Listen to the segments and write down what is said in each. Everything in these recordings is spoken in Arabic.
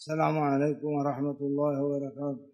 السلام عليكم ورحمة الله وبركاته.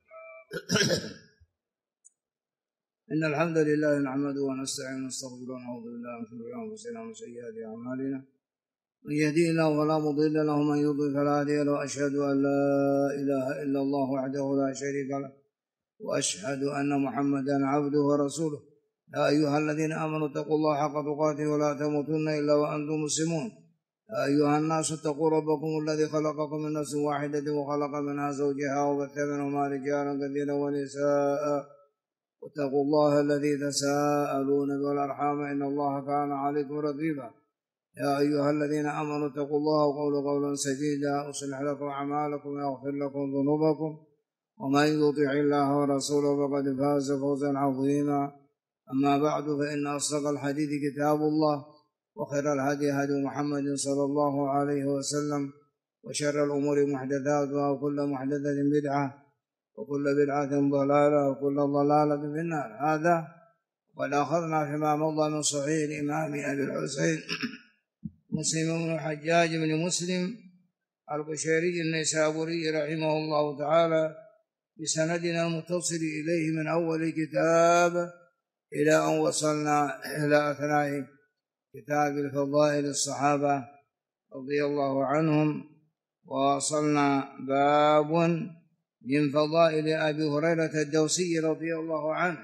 إن الحمد لله نحمده ونستعينه ونستغفره ونعوذ بالله من شرور أنفسنا ومن سيئات أعمالنا، من يهديه الله فلا مضل له ومن يضلل فلا هادي له، وأشهد أن لا إله إلا الله وحده لا شريك له، وأشهد أن محمدا عبده ورسوله. يا أيها الذين آمنوا اتقوا الله حق تقاته ولا تموتن إلا وأنتم مسلمون. يا أيها الناس اتقوا ربكم الذي خلقكم من نفس واحدة وخلق منها زوجها وبث منهما رجالا كثيرا ونساء، واتقوا الله الذي تساءلون به والأرحام إن الله كان عليكم رقيبا. يا أيها الذين آمنوا اتقوا الله وقولوا قولا سديدا يصلح لكم أعمالكم ويغفر لكم ذنوبكم، ومن يطع الله ورسوله فقد فاز فوزا عظيما. أما بعد، فإن أصدق الحديث كتاب الله، وخير الهدي هدي محمد صلى الله عليه وسلم، وشر الأمور محدثاتها، وكل محدثة بدعة، وكل بدعة ضلالة، وكل ضلالة في النار. هذا وقد أخذنا فيما مضى من صحيح الإمام أبي الحسين مسلم بن الحجاج بن مسلم القشيري النيسابوري رحمه الله تعالى بسندنا المتصل إليه من أول كتاب إلى أن وصلنا إلى أثناء كتاب الفضائل الصحابة رضي الله عنهم، ووصلنا باب من فضائل أبي هريرة الدوسي رضي الله عنه.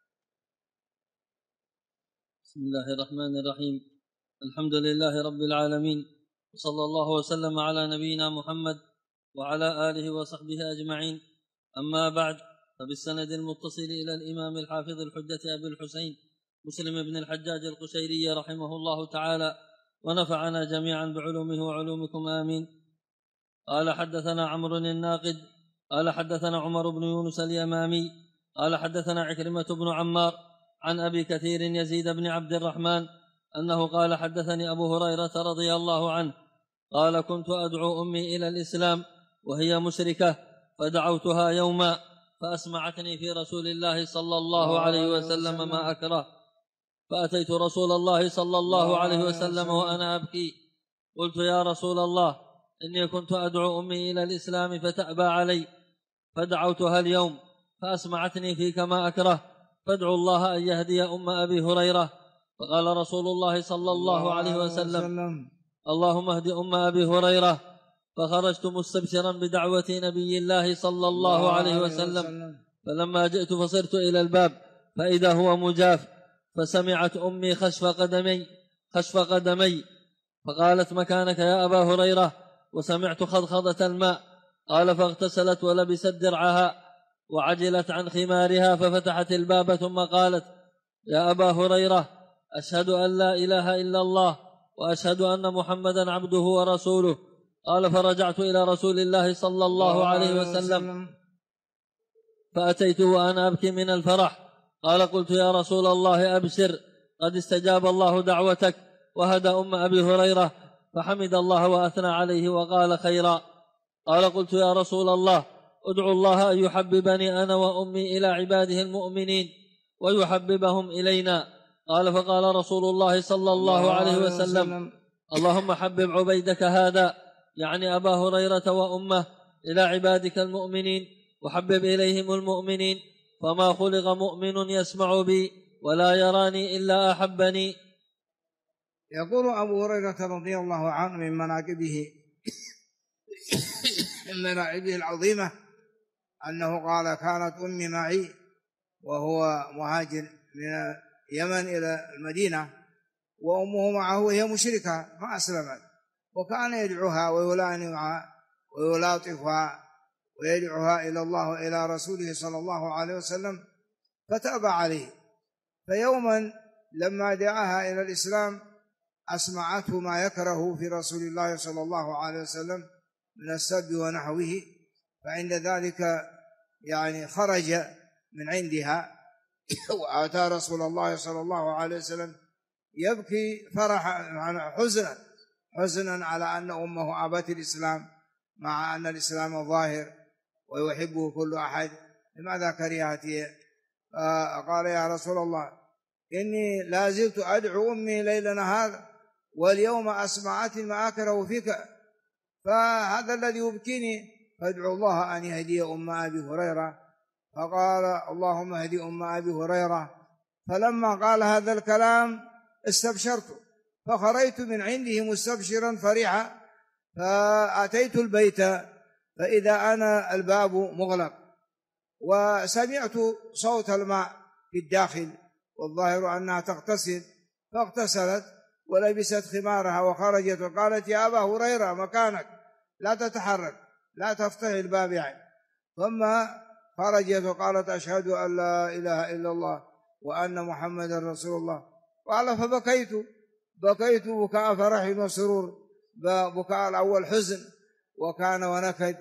بسم الله الرحمن الرحيم. الحمد لله رب العالمين، وصلى الله وسلم على نبينا محمد وعلى آله وصحبه أجمعين. أما بعد، فبالسند المتصل إلى الإمام الحافظ الحجة أبي الحسين مسلم بن الحجاج القشيري رحمه الله تعالى، ونفعنا جميعا بعلومه وعلومكم آمين. قال حدثنا عمرو الناقد قال حدثنا عمر بن يونس اليمامي قال حدثنا عكرمة بن عمار عن أبي كثير يزيد بن عبد الرحمن أنه قال حدثني أبو هريرة رضي الله عنه قال: كنت أدعو أمي إلى الإسلام وهي مشركة، فدعوتها يوما فأسمعتني في رسول الله صلى الله عليه وسلم ما أكره، فأتيت رسول الله صلى الله عليه وسلم وأنا أبكي، قلت: يا رسول الله، إني كنت أدعو أمي إلى الإسلام فتأبى علي، فدعوتها اليوم فأسمعتني فيك ما أكره، فادعوا الله أن يهدي أم أبي هريرة. فقال رسول الله صلى الله عليه وسلم: اللهم اهد أم أبي هريرة. فخرجت مستبشرا بدعوة نبي الله صلى الله عليه وسلم، فلما جئت فصرت إلى الباب فإذا هو مجاف، فسمعت أمي خشف قدمي فقالت: مكانك يا أبا هريرة، وسمعت خضخضة الماء. قال: فاغتسلت ولبست درعها وعجلت عن خمارها، ففتحت الباب ثم قالت: يا أبا هريرة، أشهد أن لا إله إلا الله وأشهد أن محمدا عبده ورسوله. قال: فرجعت إلى رسول الله صلى الله عليه وسلم فأتيته وأنا أبكي من الفرح. قال: قلت: يا رسول الله، أبشر، قد استجاب الله دعوتك وهدى أم أبي هريرة. فحمد الله وأثنى عليه وقال خيرا. قال: قلت: يا رسول الله، ادعو الله أن يحببني أنا وأمي إلى عباده المؤمنين ويحببهم إلينا. قال: فقال رسول الله صلى الله عليه وسلم: اللهم حبب عبيدك هذا، يعني أبا هريرة وأمه، إلى عبادك المؤمنين، وحبب إليهم المؤمنين، فما خلق مؤمن يسمع بي ولا يراني إلا أحبني. يقول أبو هريرة رضي الله عنه من مناقبه العظيمة أنه قال: كانت أمي معي وهو مهاجر من اليمن إلى المدينة، وأمه معه وهي مشركة فأسلمت، وكان يدعوها ويلانها ويلاطفها ويدعوها إلى الله وإلى رسوله صلى الله عليه وسلم، فتأبى عليه. فيوما لما دعاها إلى الإسلام أسمعته ما يكره في رسول الله صلى الله عليه وسلم من السب ونحوه، فعند ذلك خرج من عندها وأتى رسول الله صلى الله عليه وسلم يبكي حزنا على أن أمه أبت الإسلام، مع أن الإسلام ظاهر ويحبه كل أحد، لماذا كرهته؟ قال: يا رسول الله، إني لا زلت أدعو أمي ليلنا هذا، واليوم أسمعتني ما أكره فيك، فهذا الذي يبكيني، فادعو الله أن يهدي أم أبي هريرة. فقال اللهم اهدي أم أبي هريرة. فلما قال هذا الكلام استبشرت، فخرجت من عنده مستبشرا فرحا، فأتيت البيت فإذا أنا الباب مغلق، وسمعت صوت الماء في الداخل، والظاهر أنها تغتسل، فاغتسلت ولبست خمارها وخرجت وقالت يا أبا هريرة مكانك، لا تتحرك، لا تفتح الباب يعني. ثم خرجت وقالت أشهد أن لا إله إلا الله وأن محمدا رسول الله. قال فبكيت بكاء فرح وسرور، بكاء الأول حزن وكان ونكد،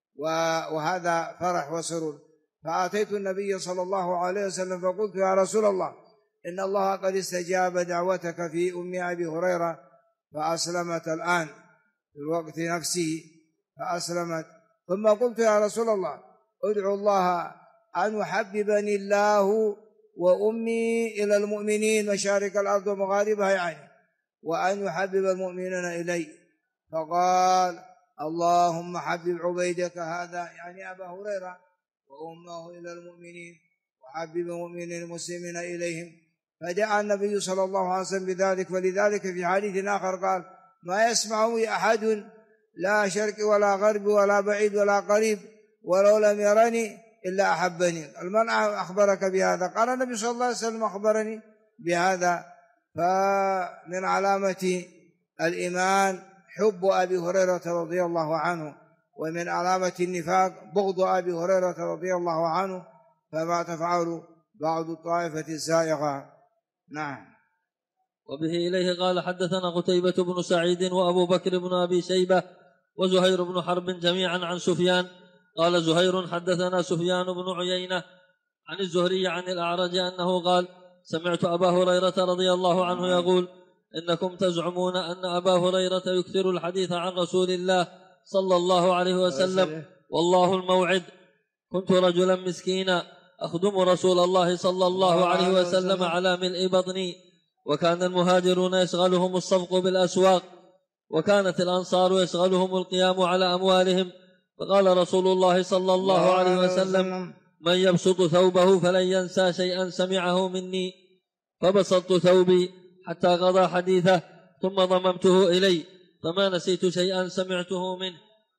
وهذا فرح وسرور. فأتيت النبي صلى الله عليه وسلم فقلت يا رسول الله إن الله قد استجاب دعوتك في أم أبي هريرة فأسلمت الآن في الوقت نفسه فأسلمت. ثم قلت يا رسول الله ادعو الله أن يحببني الله وأمي إلى المؤمنين مشارق الأرض ومغاربها يعني، وأن يحبب المؤمنين إلي. فقال اللهم حبب عبيدك هذا يعني أبا هريرة وأمه إلى المؤمنين وحبب المؤمنين المسلمين إليهم. فدعا النبي صلى الله عليه وسلم بذلك. ولذلك في حديث آخر قال ما يسمعه أحد لا شرق ولا غرب ولا بعيد ولا قريب ولو لم يرني إلا أحبني. من أخبرك بهذا؟ قال النبي صلى الله عليه وسلم أخبرني بهذا. فمن علامة الإيمان حب أبي هريرة رضي الله عنه، ومن علامة النفاق بغض أبي هريرة رضي الله عنه، فما تفعل بعض الطائفة الزائغة. نعم. وبه إليه قال حدثنا قتيبة بن سعيد وأبو بكر بن أبي شيبة وزهير بن حرب جميعا عن سفيان. قال زهير حدثنا سفيان بن عيينة عن الزهري عن الأعرج أنه قال سمعت أبا هريرة رضي الله عنه يقول إنكم تزعمون أن أبا هريرة يكثر الحديث عن رسول الله صلى الله عليه وسلم والله الموعد. كنت رجلا مسكينا أخدم رسول الله صلى الله عليه وسلم على ملء بطني، وكان المهاجرون يشغلهم الصفق بالأسواق، وكانت الأنصار يشغلهم القيام على أموالهم. فقال رسول الله صلى الله عليه وسلم من يبسط ثوبه فلن ينسى شيئا سمعه مني. فبسطت ثوبي حتى قضى حديثه ثم ضممته إلي فما نسيت شيئا سمعته منه.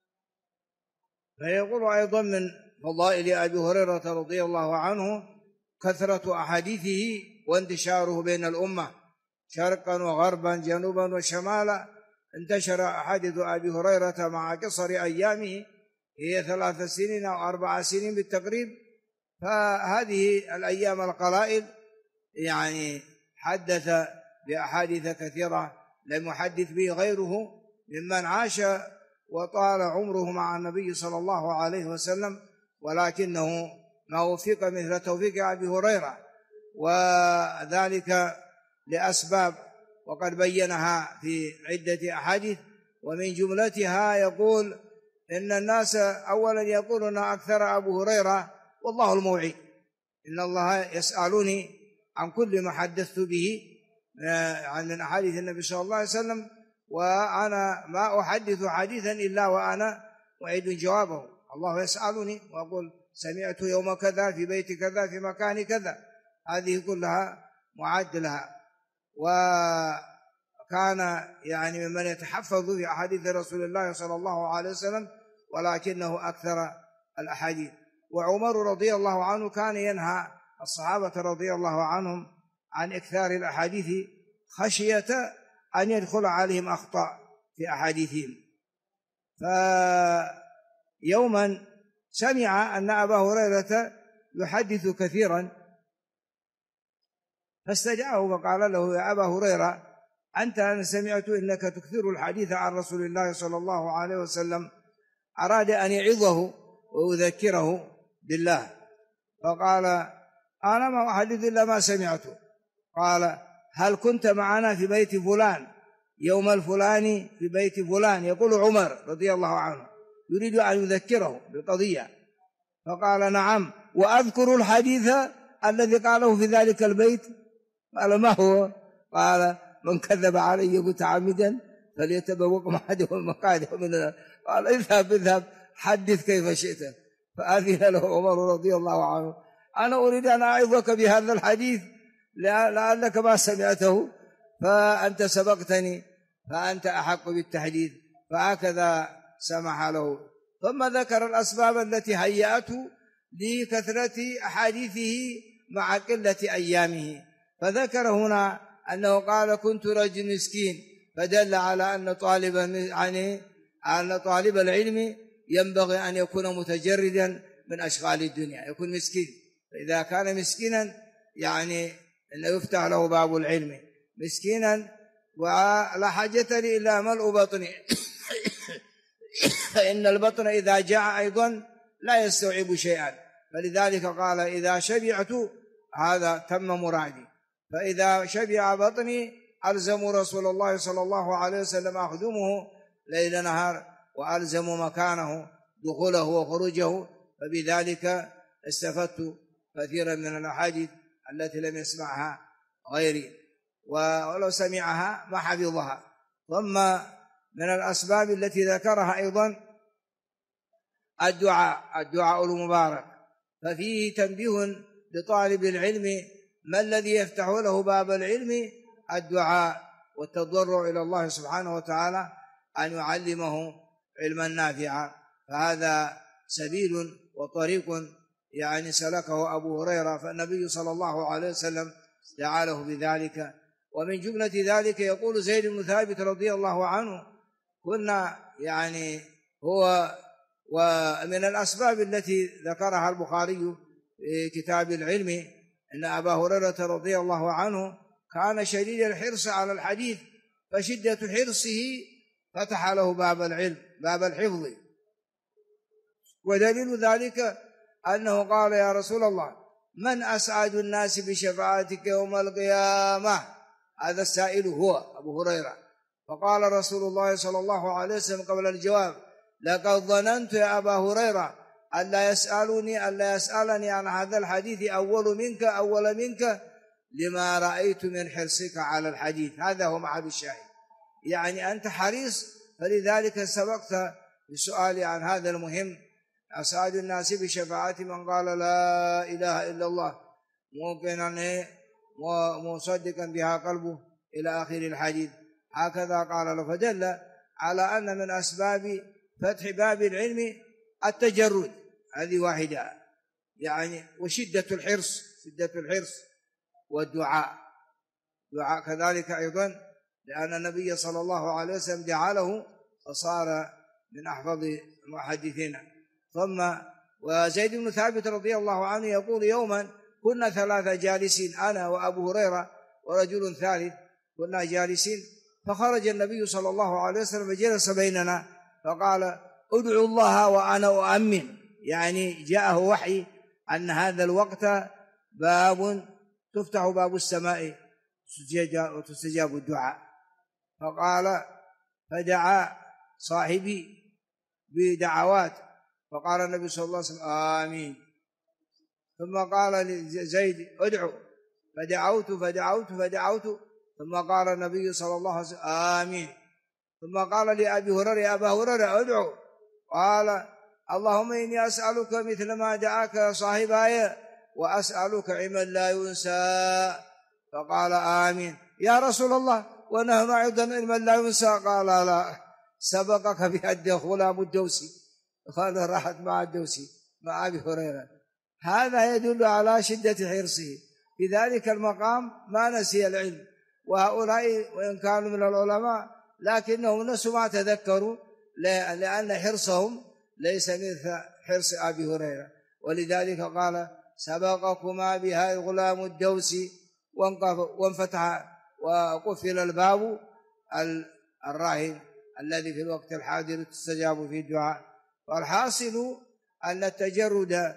فيقول أيضا من فضائل أبي هريرة رضي الله عنه كثرة أحاديثه وانتشاره بين الأمة شرقا وغربا جنوبا وشمالا. انتشر أحاديث أبي هريرة مع قصر أيامه، هي 3 سنين أو 4 سنين بالتقريب. فهذه الأيام القلائل يعني حدث بأحاديث كثيرة لم يحدث به غيره ممن عاش وطال عمره مع النبي صلى الله عليه وسلم، ولكنه ما وفق مثل توفيق أبي هريرة، وذلك لأسباب وقد بينها في عدة أحاديث. ومن جملتها يقول إن الناس أولا يقولون أكثر أبو هريرة والله الموعد، إن الله يسألني عن كل ما حدثت به عن أحاديث النبي صلى الله عليه وسلم، وأنا ما أحدث حديثا إلا وأنا أعيد جوابه. الله يسألني وأقول سمعت يوم كذا في بيت كذا في مكان كذا، هذه كلها معد لها. وكان يعني ممن يتحفظ في أحاديث رسول الله صلى الله عليه وسلم، ولكنه أكثر الأحاديث. وعمر رضي الله عنه كان ينهى الصحابة رضي الله عنهم عن إكثار الأحاديث خشية أن يدخل عليهم أخطاء في أحاديثهم. فيوما سمع أن أبا هريرة يحدث كثيرا، فاستدعاه وقال له يا أبا هريرة أنا سمعت إنك تكثر الحديث عن رسول الله صلى الله عليه وسلم. أراد أن يعظه ويذكره بالله، فقال أنا ما أحدث إلا ما سمعته. قال هل كنت معنا في بيت فلان يوم الفلاني في بيت فلان؟ يقول عمر رضي الله عنه يريد أن يذكره بالقضية، فقال نعم وأذكر الحديث الذي قاله في ذلك البيت. قال ما هو؟ قال من كذب علي متعمدا فليتبوأ مقعده من قال اذهب حدث كيف شئت. فأذن له عمر رضي الله عنه: أنا أريد أن أعظك بهذا الحديث لعلك ما سمعته، فأنت سبقتني فأنت أحق بالتحديث. فهكذا سمح له. ثم ذكر الأسباب التي هيأته لكثرة أحاديثه مع قلة أيامه. فذكر هنا أنه قال: كنت رجل مسكين، فدل على أن طالب العلم ينبغي أن يكون متجردا من أشغال الدنيا، يكون مسكين. فإذا كان مسكينا يعني أنه يفتح له باب العلم، مسكينا ولا حاجة لي إلا ملء بطني فإن البطن إذا جاع أيضا لا يستوعب شيئا. فلذلك قال: إذا شبعت هذا تم مرادي. فإذا شبع بطني ألزم رسول الله صلى الله عليه وسلم أخدمه ليل نهار، وألزم مكانه دخوله وخروجه. فبذلك استفدت كثيرا من الأحاديث التي لم يسمعها غيري، ولو سمعها ما حفظها. ثم من الأسباب التي ذكرها أيضا الدعاء المبارك. ففيه تنبيه لطالب العلم ما الذي يفتح له باب العلم: الدعاء والتضرع إلى الله سبحانه وتعالى أن يعلمه علما نافعا. فهذا سبيل وطريق يعني سلكه أبو هريرة، فالنبي صلى الله عليه وسلم دعا له بذلك. ومن جملة ذلك يقول زيد بن ثابت رضي الله عنه: كنا يعني هو ومن الأسباب التي ذكرها البخاري في كتاب العلم أن أبا هريرة رضي الله عنه كان شديد الحرص على الحديث، فشدة حرصه فتح له باب العلم، باب الحفظ. ودليل ذلك أنه قال: يا رسول الله، من أسعد الناس بشفاعتك يوم القيامة؟ هذا السائل هو أبو هريرة. فقال رسول الله صلى الله عليه وسلم قبل الجواب: لقد ظننت يا أبا هريرة ألا يسألني عن هذا الحديث أول منك لما رأيت من حرصك على الحديث. هذا هو معاد الشاهد، يعني أنت حريص، فلذلك سبقت بسؤالي عن هذا المهم: أسعد الناس بشفاعة من قال لا إله إلا الله موقنا ومصدقا بها قلبه إلى آخر الحديث. هكذا قال له. فدل على أن من أسباب فتح باب العلم التجرد، هذه واحدة يعني، وشدة الحرص والدعاء كذلك أيضا، لأن النبي صلى الله عليه وسلم دعا له فصار من أحفظ المحدثين. ثم وزيد بن ثابت رضي الله عنه يقول: يوما كنا 3 جالسين، أنا وأبو هريرة ورجل ثالث، كنا جالسين، فخرج النبي صلى الله عليه وسلم وجلس بيننا فقال: ادعوا الله وأنا أؤمن. يعني جاءه وحي أن هذا الوقت باب تفتح باب السماء وتستجاب الدعاء. فقال: فدعا صاحبي بدعوات، فقال النبي صلى الله عليه وسلم: آمين. ثم قال لزيد: ادعو، فدعوت، ثم قال النبي صلى الله عليه وسلم: آمين. ثم قال لأبي هريرة: يا أبا هريرة ادعو. قال: اللهم إني أسألك مثل ما دعاك صاحباي، وأسألك علما لا ينسى. فقال: آمين. يا رسول الله، ونحن أيضا علما لا ينسى. قال: لا، سبقك بهدي غلام الدوسي. قال: راحت مع الدوسي مع أبي هريرة. هذا يدل على شدة حرصه في ذلك المقام، ما نسي العلم. وهؤلاء وإن كانوا من العلماء لكنهم نسوا ما تذكروا، لأن حرصهم ليس مثل حرص أبي هريرة. ولذلك قال: سبقكما بها غلام الدوسي، وانفتح وقفل الباب الراهن الذي في الوقت الحاضر تستجاب فيه الدعاء. والحاصل أن التجرد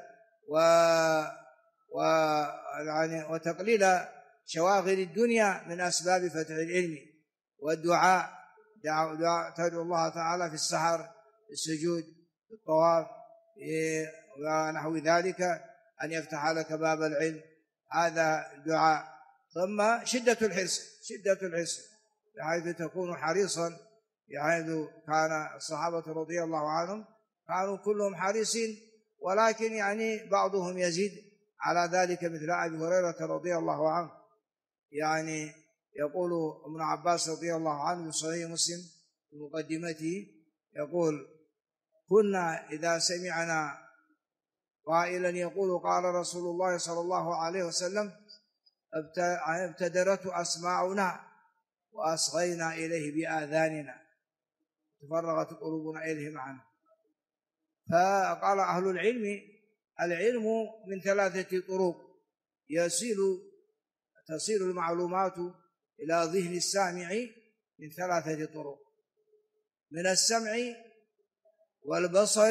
وتقليل شواغل الدنيا من أسباب فتح العلم. والدعاء تدعو الله تعالى في السحر، في السجود، في الطواف، ونحو ذلك، أن يفتح لك باب العلم. هذا الدعاء. ثم شدة الحرص بحيث تكون حريصا يعني كان الصحابة رضي الله عنهم كانوا كلهم حريصين، ولكن يعني بعضهم يزيد على ذلك مثل أبي هريرة رضي الله عنه. يعني يقول ابن عباس رضي الله عنه في صحيح مسلم في مقدمته يقول: كنا إذا سمعنا قائلا يقول قال رسول الله صلى الله عليه وسلم ابتدرت أسماعنا وأصغينا إليه بآذاننا، تفرغت قلوبنا إليه معنا. فقال أهل العلم: العلم من 3 طرق تصل المعلومات إلى ذهن السامع من 3 طرق: من السمع والبصر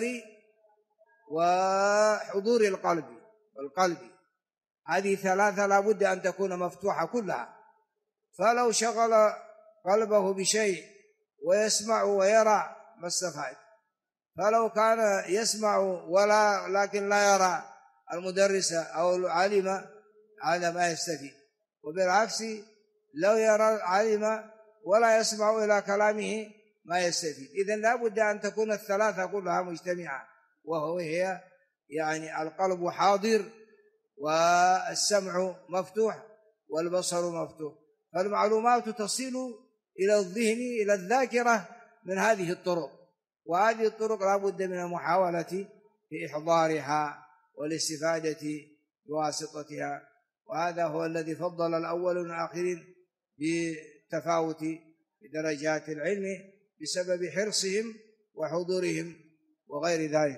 وحضور القلب والقلب. هذه 3 لا بد أن تكون مفتوحة كلها. فلو شغل قلبه بشيء ويسمع ويرى ما استفاد. فلو كان يسمع لكن لا يرى المدرس أو العالم هذا ما يستفيد. وبالعكس لو يرى العالم ولا يسمع إلى كلامه ما يستفيد. إذن لا بد أن تكون ال3 كلها مجتمعة، وهي يعني القلب حاضر والسمع مفتوح والبصر مفتوح. فالمعلومات تصل إلى الذهن إلى الذاكرة من هذه الطرق، وهذه الطرق لا بد من المحاولة في إحضارها والاستفادة بواسطتها. وهذا هو الذي فضل الأول والآخرين بالتفاوت بدرجات العلم بسبب حرصهم وحضورهم وغير ذلك.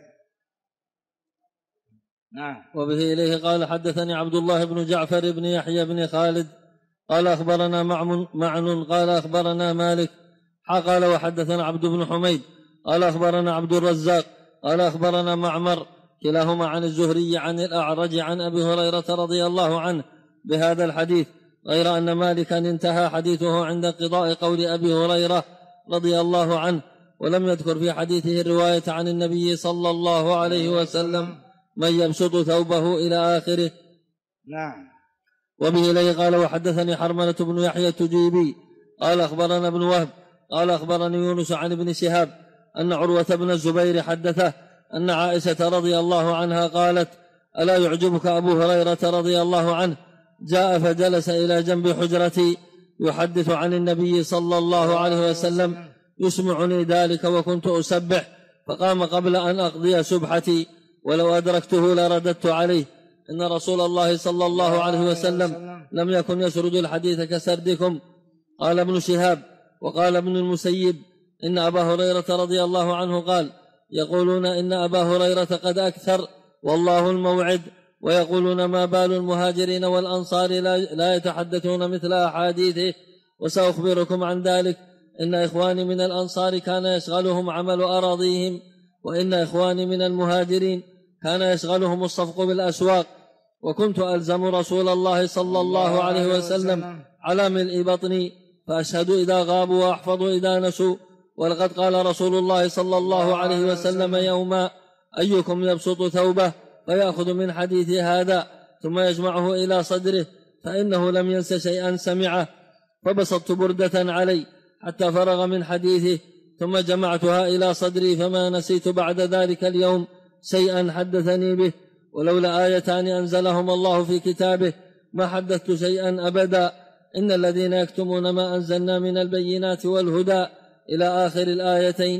نعم. وبه إليه قال: حدثني عبد الله بن جعفر بن يحيى بن خالد قال أخبرنا معن قال أخبرنا مالك قال وحدثنا عبد بن حميد قال أخبرنا عبد الرزاق قال أخبرنا معمر كلاهما عن الزهري عن الأعرج عن أبي هريرة رضي الله عنه بهذا الحديث، غير أن مالكا انتهى حديثه عند انقضاء قول أبي هريرة رضي الله عنه، ولم يذكر في حديثه الرواية عن النبي صلى الله عليه وسلم من يبسط ثوبه إلى آخره. نعم. وبه إليه قال: وحدثني حرملة بن يحيى التجيبي قال أخبرنا ابن وهب قال أخبرني يونس عن ابن شهاب أن عروة بن الزبير حدثه أن عائشة رضي الله عنها قالت: ألا يعجبك أبو هريرة رضي الله عنه جاء فجلس إلى جنب حجرتي يحدث عن النبي صلى الله عليه وسلم يسمعني ذلك وكنت أسبح، فقام قبل أن أقضي سبحتي، ولو أدركته لرددت عليه إن رسول الله صلى الله عليه وسلم لم يكن يسرد الحديث كسردكم. قال ابن شهاب: وقال ابن المسيب إن أبا هريرة رضي الله عنه قال: يقولون إن أبا هريرة قد أكثر والله الموعد، ويقولون ما بال المهاجرين والأنصار لا يتحدثون مثل أحاديثه، وسأخبركم عن ذلك. إن إخواني من الأنصار كان يشغلهم عمل أراضيهم، وإن إخواني من المهاجرين كان يشغلهم الصفق بالأسواق، وكنت ألزم رسول الله صلى الله عليه وسلم على ملء بطني، فأشهد إذا غابوا وأحفظ إذا نسوا. ولقد قال رسول الله صلى الله عليه وسلم يوما: أيكم يبسط ثوبه فيأخذ من حديث هذا ثم يجمعه إلى صدره، فإنه لم ينس شيئا سمعه. فبسطت بردة علي حتى فرغ من حديثه، ثم جمعتها إلى صدري، فما نسيت بعد ذلك اليوم شيئا حدثني به، ولولا آيتان أنزلهما الله في كتابه ما حدثت شيئا أبدا. إن الذين يكتمون ما أنزلنا من البينات والهدى إلى آخر الآيتين.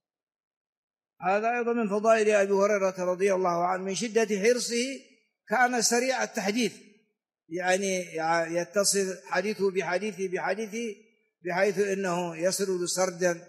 هذا أيضا من فضائل أبي هريرة رضي الله عنه، من شدة حرصه كان سريع التحديث، يعني يتصل حديثه بحديثه بحيث أنه يسرد سردا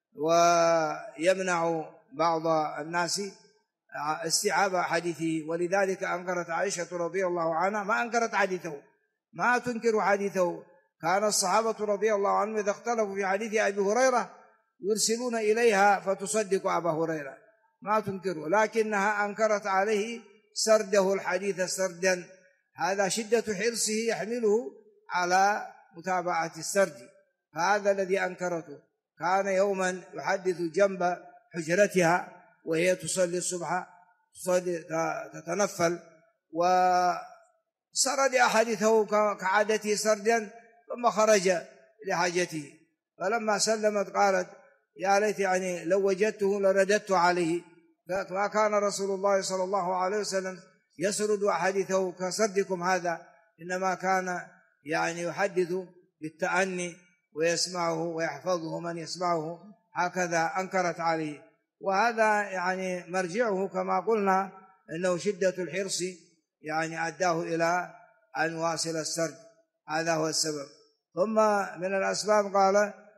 ويمنع بعض الناس استيعاب حديثه. ولذلك أنكرت عائشة رضي الله عنها، ما أنكرت حديثه، ما تنكر حديثه. كان الصحابة رضي الله عنهم إذا اختلفوا في حديث أبي هريرة يرسلون إليها فتصدق أبا هريرة، ما تنكره، لكنها أنكرت عليه سرده الحديث سردا. هذا شدة حرصه يحمله على متابعة السرد، هذا الذي أنكرته. كان يوما يحدث جنب حجرتها وهي تصلي الصبح، تتنفل، وسرد أحاديثه كعادته سردا، ثم خرج لحاجته. فلما سلمت قالت: يا ليت يعني لو وجدته لرددت عليه. فما كان رسول الله صلى الله عليه وسلم يسرد حديثه كسردكم هذا، إنما كان يعني يحدث بالتأني ويسمعه ويحفظه من يسمعه، هكذا أنكرت عليه. وهذا يعني مرجعه كما قلنا إنه شدة الحرص يعني أداه إلى أن واصل السرد، هذا هو السبب. ثم من الأسباب قال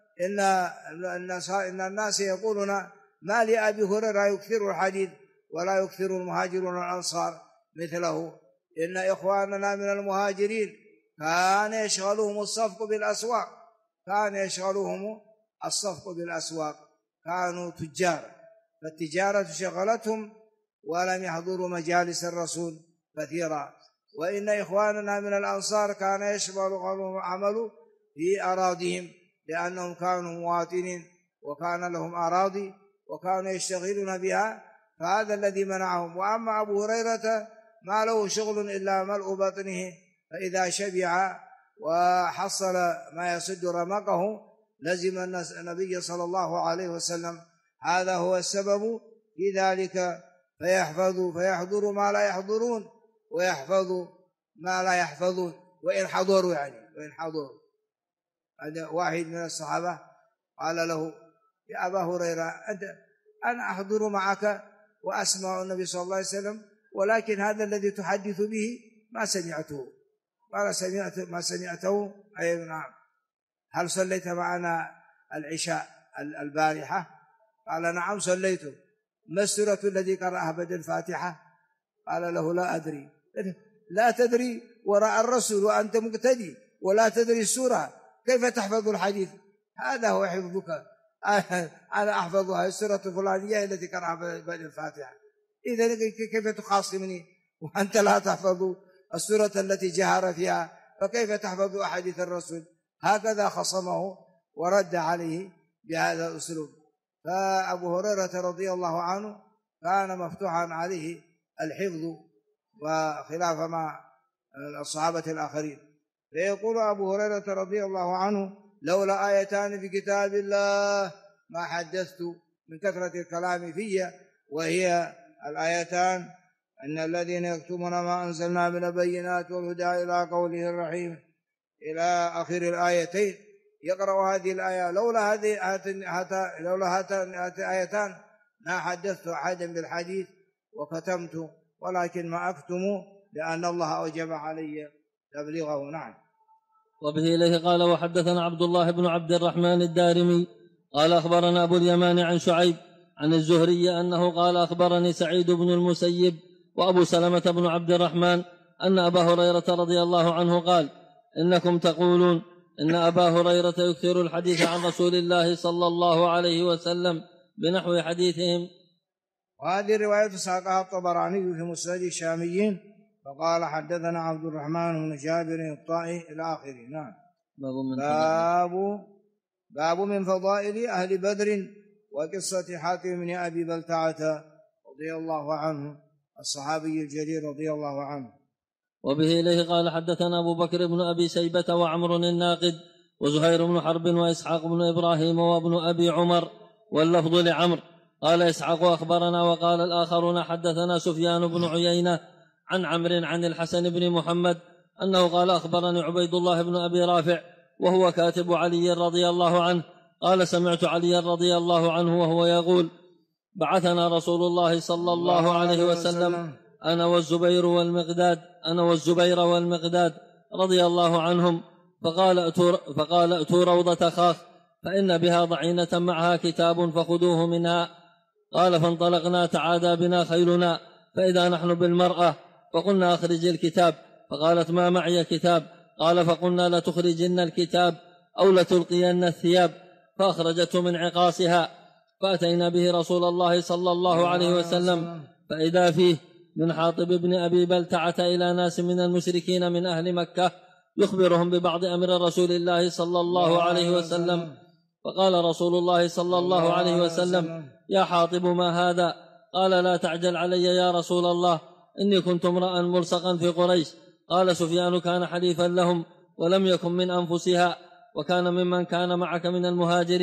إن الناس يقولون ما لأبي هريرة يكثر الحديث ولا يكثر المهاجرون الأنصار مثله، إن إخواننا من المهاجرين كان يشغلهم الصفق بالأسواق، كانوا تجار، فالتجارة شغلتهم ولم يحضروا مجالس الرسول كثيرا. وإن إخواننا من الأنصار كان يشغلهم عمل في أراضيهم، لأنهم كانوا مواطنين وكان لهم أراضي وكانوا يشتغلون بها، فهذا الذي منعهم. وأما أبو هريرة ما له شغل إلا ملء بطنه، فإذا شبع وحصل ما يسد رمقه لزم النبي صلى الله عليه وسلم، هذا هو السبب في ذلك. فيحضر ما لا يحضرون ويحفظ ما لا يحفظون، وإن حضروا هذا واحد من الصحابة قال له يا أبا هريرة أنا أحضر معك وأسمع النبي صلى الله عليه وسلم، ولكن هذا الذي تحدث به ما سمعته. قال ما سمعته أي نعم. هل صليت معنا العشاء البارحة؟ قال نعم صليت. ما السورة التي قرأها بعد الفاتحة؟ قال له لا أدري. لا تدري وراء الرسول وأنت مقتدي ولا تدري السورة، كيف تحفظ الحديث؟ هذا هو حفظك. أنا أحفظها السورة الفلانية التي قرأها بعد الفاتحة، إذا كيف تخاصمني وأنت لا تحفظ السورة التي جهر فيها؟ فكيف تحفظ أحاديث الرسول؟ هكذا خصمه ورد عليه بهذا الأسلوب. فأبو هريرة رضي الله عنه كان مفتوحا عليه الحفظ وخلاف مع الصحابة الآخرين. فيقول أبو هريرة رضي الله عنه لولا آيتان في كتاب الله ما حدثت من كثرة الكلام فيه، وهي الآيتان أن الذين يكتمون ما أنزلنا من البينات والهدى إلى قوله الرحيم إلى آخر الآيتين. يقرأ هذه الآية لولا هاتان الآيتان ما حدثت أحدا بالحديث وكتمت، ولكن ما أكتم لأن الله أوجب علي تبليغه. نعم. وبه إليه قال وحدثنا عبد الله بن عبد الرحمن الدارمي قال أخبرنا أبو اليمان عن شعيب عن الزهري أنه قال أخبرني سعيد بن المسيب وأبو سلمة بن عبد الرحمن أن أبا هريرة رضي الله عنه قال إنكم تقولون إن أبا هريرة يكثر الحديث عن رسول الله صلى الله عليه وسلم بنحو حديثهم. وهذه الرواية ساقها الطبراني في مسند الشاميين، فقال حدثنا عبد الرحمن بن جابر الطائي إلى آخره. نعم. باب من فضائل أهل بدر وقصة حاتم بن أبي بلتعة رضي الله عنه الصحابي الجليل رضي الله عنه. وبه إليه قال حدثنا أبو بكر بن أبي شيبة وعمر الناقد وزهير بن حرب وإسحاق بن إبراهيم وابن أبي عمر، واللفظ لعمر. قال إسحاق أخبرنا، وقال الآخرون حدثنا سفيان بن عيينة عن عمرو عن الحسن بن محمد أنه قال أخبرني عبيد الله بن أبي رافع وهو كاتب علي رضي الله عنه قال سمعت علي رضي الله عنه وهو يقول بعثنا رسول الله صلى الله عليه وسلم أنا والزبير والمقداد رضي الله عنهم، فقال ائتوا روضة خاخ فإن بها ضعينة معها كتاب فخذوه منها. قال فانطلقنا تعادى بنا خيلنا فإذا نحن بالمرأة، فقلنا أخرج الكتاب، فقالت ما معي كتاب. قال فقلنا لتخرجن الكتاب أو لتلقين الثياب، فأخرجته من عقاصها. فأتينا به رسول الله صلى الله عليه وسلم فإذا فيه من حاطب بن أبي بلتعة إلى ناس من المشركين من أهل مكة يخبرهم ببعض أمر رسول الله صلى الله عليه وسلم. فقال رسول الله صلى الله عليه وسلم يا حاطب ما هذا؟ قال لا تعجل علي يا رسول الله، إني كنت امرأ ملصقا في قريش. قال سفيان كان حليفا لهم ولم يكن من أنفسها، وكان ممن كان معك من المهاجرين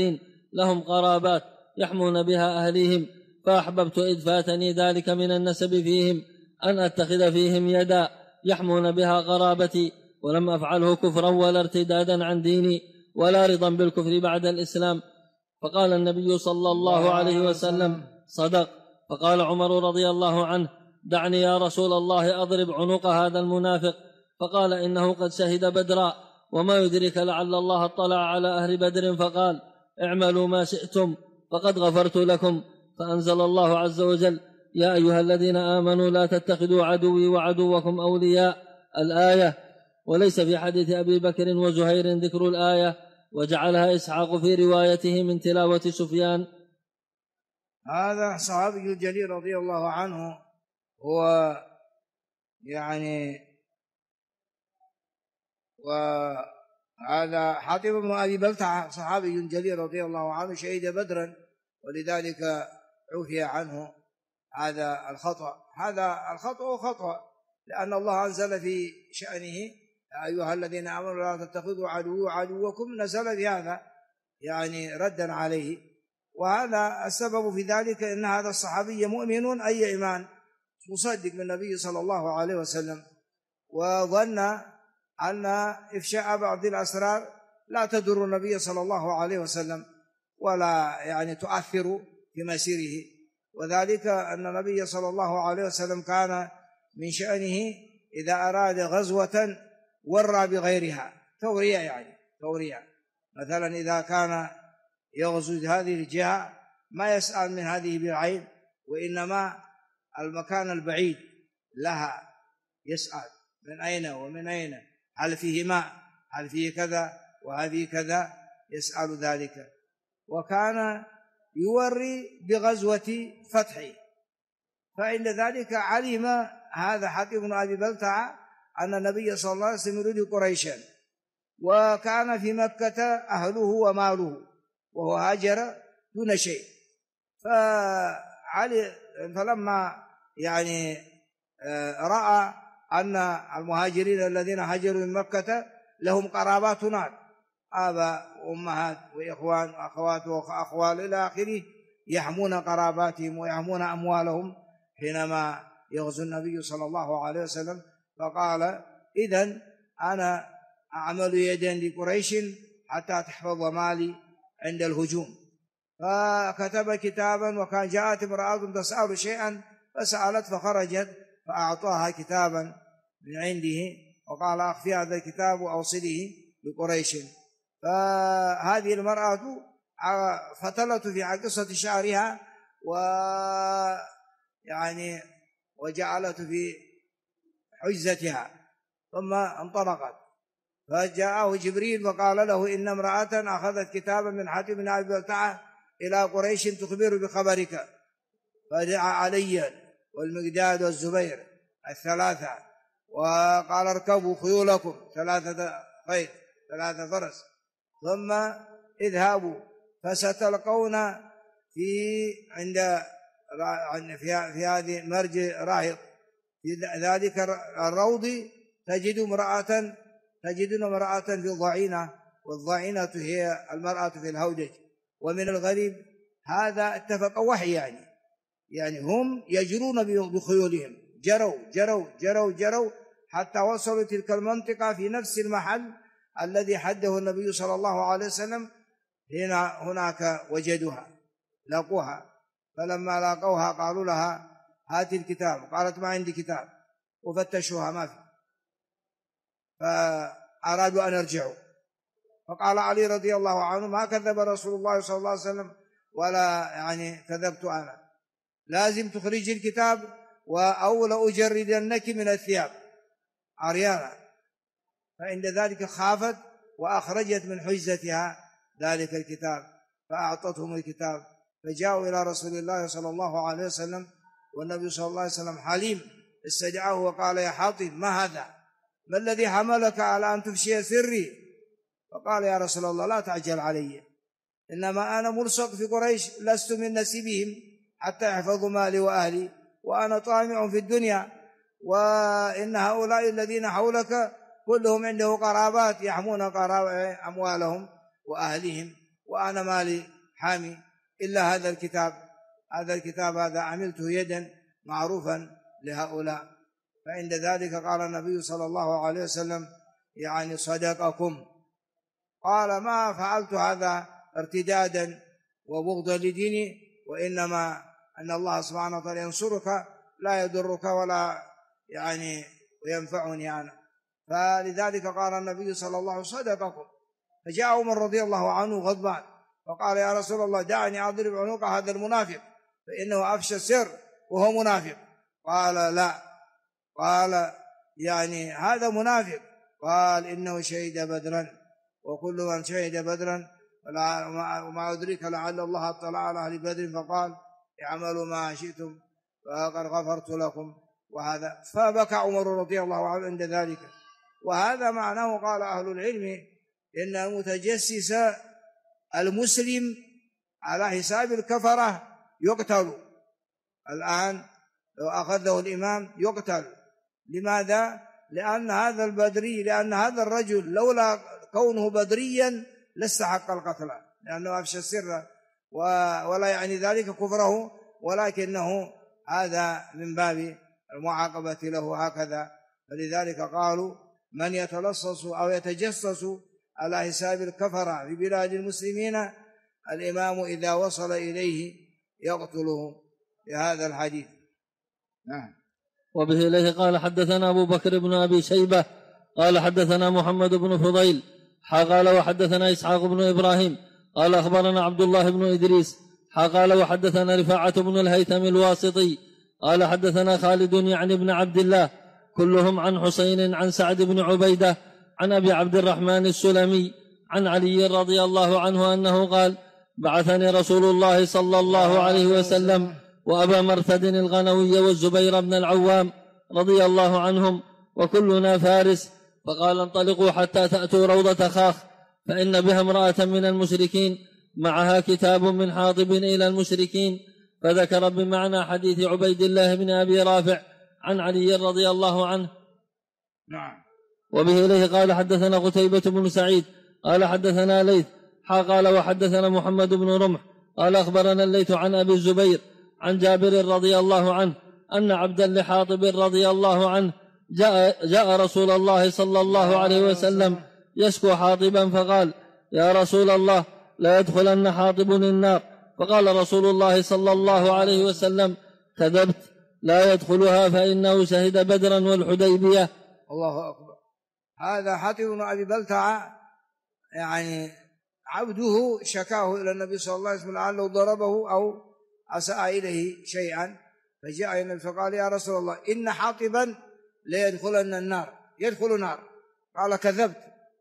لهم قرابات يحمون بها أهليهم، فأحببت إذ فاتني ذلك من النسب فيهم أن أتخذ فيهم يدا يحمون بها قرابتي، ولم أفعله كفرا ولا ارتدادا عن ديني ولا رضا بالكفر بعد الإسلام. فقال النبي صلى الله عليه وسلم: صدق. فقال عمر رضي الله عنه: دعني يا رسول الله أضرب عنق هذا المنافق. فقال: إنه قد شهد بدرا، وما يدرك لعل الله اطلع على أهل بدر فقال: اعملوا ما شئتم فقد غفرت لكم. فأنزل الله عز وجل: يا أيها الذين آمنوا لا تتخذوا عدوي وعدوكم أولياء، الآية. وليس في حديث أبي بكر وزهير ذكر الآية، وجعلها إسحاق في روايته من تلاوة سفيان. هذا صحابي الجليل رضي الله عنه، هو يعني وهذا حاتم بن أبي بلتعة صحابي جليل رضي الله عنه، شهد بدرا، ولذلك عفي عنه هذا الخطأ. هذا الخطأ خطأ، لأن الله أنزل في شأنه: يا أيها الذين آمنوا لا تتخذوا عدوي وعدوكم، نزل في هذا يعني ردا عليه. وهذا السبب في ذلك أن هذا الصحابي مؤمن أي إيمان، مصدق من النبي صلى الله عليه وسلم، وظن أن إفشاء بعض الأسرار لا تضر النبي صلى الله عليه وسلم ولا يعني تؤثر في مسيره. وذلك أن النبي صلى الله عليه وسلم كان من شأنه إذا أراد غزوة ورى بغيرها، تورية، يعني تورية. مثلا إذا كان يغزو هذه الجهة ما يسأل من هذه بعين، وإنما المكان البعيد لها يسأل: من أين ومن أين، هل فيه ماء، هل فيه كذا وهذه كذا، يسأل ذلك. وكان يوري بغزوة فتح، فعند ذلك علم هذا حاتم بن أبي بلتعة أن النبي صلى الله عليه وسلم يريد قريشا، وكان في مكة أهله وماله، وهو هاجر دون شيء. فلما يعني رأى أن المهاجرين الذين هاجروا من مكة لهم قرابات هناك، آباء وأمهات وإخوان وأخوات وأخوال إلى آخره، يحمون قراباتهم ويحمون أموالهم حينما يغزو النبي صلى الله عليه وسلم. فقال: إذن أنا أعمل يدا لقريش حتى تحفظ مالي عند الهجوم. فكتب كتابا، وكان جاءت امرأة تسأل شيئا فسألت، فخرجت فأعطاها كتابا من عنده وقال: أخفي هذا الكتاب وأوصله لقريش. فهذه المرأة فتلت في قصة شعرها ويعني وجعلت في حجزتها، ثم انطلقت. فجاءه جبريل وقال له: إن امرأة أخذت كتابا من حاتم بن أبي بلتعة إلى قريش تخبر بخبرك. فدعا علي والمقداد والزبير الثلاثة وقال: اركبوا خيولكم، 3 خيل 3 فرس، ثم اذهبوا فستلقون في هذه مرج راهط، في ذلك الروض تجدون امرأة في الضعينة، والضعينة هي المرأة في الهودج. ومن الغريب هذا اتفق وحي، يعني هم يجرون بخيولهم، جروا حتى وصلوا تلك المنطقة في نفس المحل الذي حده النبي صلى الله عليه وسلم. هناك وجدوها، لقوها. فلما لاقوها قالوا لها: هات الكتاب. قالت: ما عندي كتاب. وفتشوها ما في، فأرادوا أن يرجعوا. فقال علي رضي الله عنه: ما كذب رسول الله صلى الله عليه وسلم ولا كذبت أنا، لازم تخرج الكتاب أو لأجردنك من الثياب عريانا. فعند ذلك خافت وأخرجت من حجزتها ذلك الكتاب، فأعطتهم الكتاب. فجاءوا إلى رسول الله صلى الله عليه وسلم، والنبي صلى الله عليه وسلم حليم استدعاه وقال: يا حاطب، ما هذا؟ ما الذي حملك على أن تفشي سري؟ فقال: يا رسول الله لا تعجل علي، إنما أنا ملصق في قريش، لست من نسيبهم حتى يحفظوا مالي وأهلي، وأنا طامع في الدنيا، وإن هؤلاء الذين حولك كلهم عنده قرابات يحمون أموالهم وأهلهم، وأنا مالي حامي إلا هذا الكتاب هذا عملته يدا معروفا لهؤلاء. فعند ذلك قال النبي صلى الله عليه وسلم يعني صدقكم. قال ما فعلت هذا ارتدادا وبغضا لديني، وإنما أن الله سبحانه وتعالى ينصرك لا يضرك ولا يعني وينفعني أنا. فلذلك قال النبي صلى الله عليه وسلم صدقكم. فجاء عمر رضي الله عنه غضبان فقال يا رسول الله دعني أضرب عنق هذا المنافق فإنه أفشى السر وهو منافق. قال لا، قال يعني هذا منافق. قال إنه شهد بدرا وكل من شهد بدرا وما أدرك لعل الله اطلع على أهل بدر فقال اعملوا ما شئتم فقد غفرت لكم. وهذا فبكى عمر رضي الله عنه عند ذلك. وهذا معناه قال أهل العلم إن المتجسس المسلم على حساب الكفرة يقتل الآن، لو أخذه الإمام يقتل. لماذا؟ لأن هذا الرجل لولا كونه بدريا لاستحق القتل، لأنه أفشى السر ولا يعني ذلك كفره، ولكنه هذا من باب المعاقبة له هكذا. فلذلك قالوا من يتلصص أو يتجسس على حساب الكفرة في بلاد المسلمين الإمام إذا وصل إليه يقتله بهذا الحديث. نعم. وبه إليه قال حدثنا أبو بكر بن أبي شيبة قال حدثنا محمد بن فضيل قال وحدثنا إسحاق بن إبراهيم قال أخبرنا عبد الله بن إدريس قال وحدثنا رفاعة بن الهيثم الواسطي قال حدثنا خالد يعني بن عبد الله كلهم عن حسين عن سعد بن عبيدة عن أبي عبد الرحمن السلمي عن علي رضي الله عنه أنه قال بعثني رسول الله صلى الله عليه وسلم وأبا مرثد الغنوي والزبير بن العوام رضي الله عنهم وكلنا فارس، فقال انطلقوا حتى تأتوا روضة خاخ فإن بها امرأة من المشركين معها كتاب من حاطب إلى المشركين، فذكر بمعنى حديث عبيد الله بن أبي رافع عن علي رضي الله عنه. نعم. وبه إليه قال حدثنا قتيبة بن سعيد قال حدثنا ليث قال وحدثنا محمد بن رمح قال أخبرنا الليث عن أبي الزبير عن جابر رضي الله عنه أن عبدا لحاطب رضي الله عنه جاء رسول الله صلى الله عليه وسلم يشكو حاطبا فقال يا رسول الله لا يدخلن حاطب النار، فقال رسول الله صلى الله عليه وسلم كذبت لا يدخلها فإنه شهد بدرا والحديبية. الله أكبر. هذا حاطب بن أبي بلتعة يعني عبده شكاه إلى النبي صلى الله عليه وسلم لعله ضربه أو أساء إليه شيئا، فجاء النبي فقال يا رسول الله إن حاطبا لا يدخلن النار، يدخل نار. قال كذبت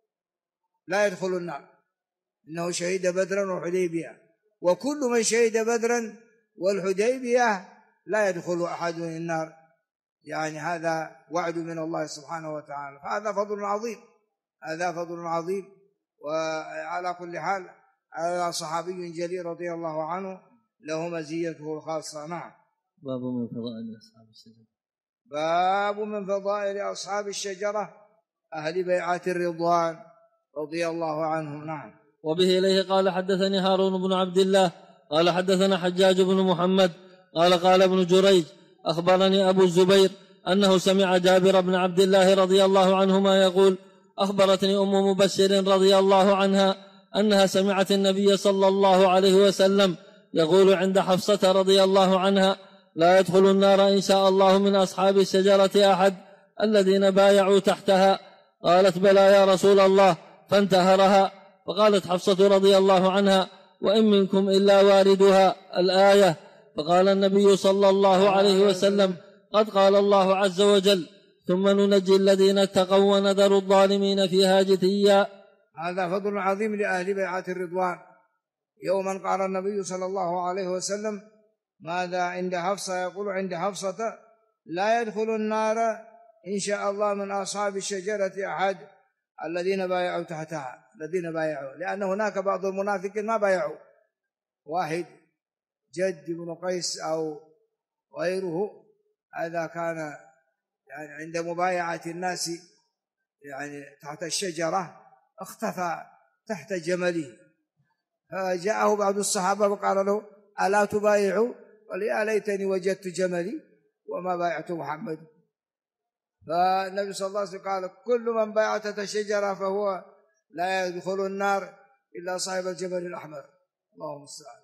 لا يدخل النار إنه شهد بدرا والحديبية، وكل من شهد بدرا والحديبية لا يدخل أحد النار. يعني هذا وعد من الله سبحانه وتعالى، فهذا فضل عظيم، هذا فضل عظيم. وعلى كل حال هذا صحابي جليل رضي الله عنه له مزيته الخاصة. نعم. باب من فضائل أصحاب الشجرة. باب من فضائل أصحاب الشجرة أهل بيعة الرضوان رضي الله عنهم. نعم. وبه إليه قال حدثني هارون بن عبد الله قال حدثنا حجاج بن محمد قال ابن جريج أخبرني أبو الزبير أنه سمع جابر بن عبد الله رضي الله عنهما يقول أخبرتني أم مبشر رضي الله عنها أنها سمعت النبي صلى الله عليه وسلم يقول عند حفصة رضي الله عنها لا يدخل النار إن شاء الله من أصحاب الشجرة أحد الذين بايعوا تحتها. قالت بلى يا رسول الله، فانتهرها. فقالت حفصة رضي الله عنها وإن منكم إلا واردها الآية. فقال النبي صلى الله عليه وسلم قد قال الله عز وجل ثم ننجي الذين اتقوا ونذر الظالمين فيها جثيا. هذا فضل عظيم لأهل بيعة الرضوان. يوما قال النبي صلى الله عليه وسلم ماذا عند حفصة؟ يقول عند حفصة لا يدخل النار إن شاء الله من أصحاب الشجرة أحد الذين بايعوا تحتها، الذين بايعوا، لأن هناك بعض المنافقين ما بايعوا، واحد جد بن قيس أو غيره، هذا كان يعني عند مبايعة الناس يعني تحت الشجرة اختفى تحت جمله، فجاءه بعض الصحابة وقال له ألا تبايع؟ قال يا ليتني وجدت جملي وما بايعت محمد. فالنبي صلى الله عليه وسلم قال كل من بايع تحت الشجرة فهو لا يدخل النار إلا صاحب الجبل الأحمر. اللهم المستعان.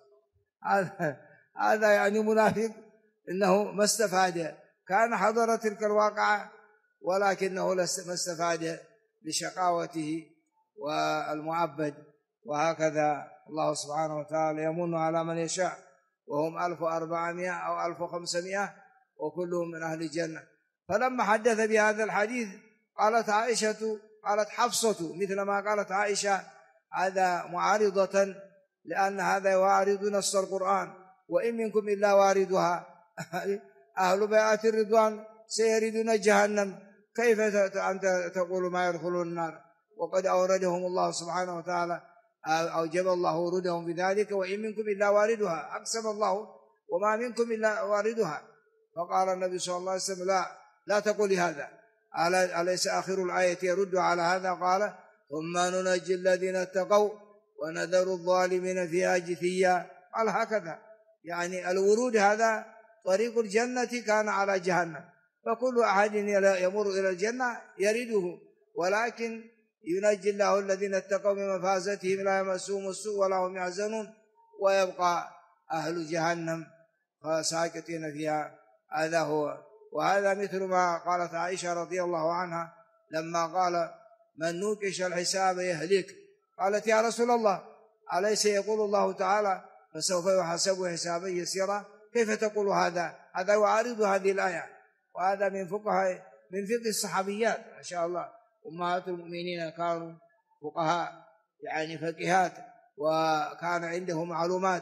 هذا يعني منافق إنه ما استفاد، كان حضر تلك الواقعة ولكنه ما استفاد لشقاوته والمعبد. وهكذا الله سبحانه وتعالى يمن على من يشاء وهم 1400 أو 1500 وكلهم من أهل الجنة. فلما حدث بهذا الحديث قالت عائشة، قالت حفصة مثل ما قالت عائشة هذا معارضة، لأن هذا يعارض نص القرآن وإن منكم إلا واردها. أهل بيعة الرضوان سيردون جهنم، كيف أنت تقول ما يدخلون النار وقد أوردهم الله سبحانه وتعالى، أوجب الله ورودهم بذلك وإن منكم إلا واردها، أقسم الله وما منكم إلا واردها. فقال النبي صلى الله عليه وسلم لا تقولي هذا، أليس آخر الآية يرد على هذا؟ قال ثم ننجي الذين اتقوا ونذر الظالمين فيها جثيا. قال هكذا يعني الورود هذا طريق الجنة كان على جهنم، فكل أحد يمر إلى الجنة يرده، ولكن ينجي الله الذين اتقوا بمفازتهم لا يمسهم السوء ولا هم يحزنون، ويبقى أهل جهنم ساكتين فيها. هذا هو. وهذا مثل ما قالت عائشة رضي الله عنها لما قال من نوكش الحساب يهلك، قالت يا رسول الله أليس يقول الله تعالى فسوف يحاسب حسابا يسيرا؟ كيف تقول هذا؟ هذا يعارض هذه الآية. وهذا من فقه الصحابيات ما شاء الله، أمهات المؤمنين كانوا فقهاء يعني فقهات، وكان عندهم معلومات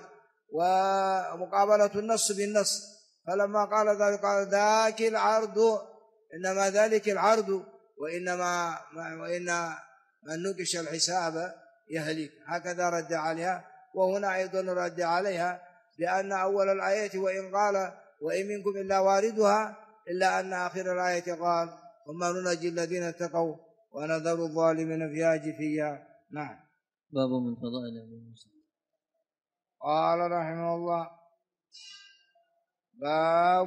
ومقابلة النص بالنص. فلما قال ذلك قال ذاك العرض، إنما ذلك العرض وإن من نقش الحساب يهلك. هكذا رد عليها. وهنا أيضا رد عليها بأن أول الآية وإن قال وإن منكم إلا واردها، إلا أن آخر الآية قال ثم ننجي الذين اتقوا ونذر الظالمين فيها جثيا. نعم. باب من فضائل أبي موسى. قال رحمه الله باب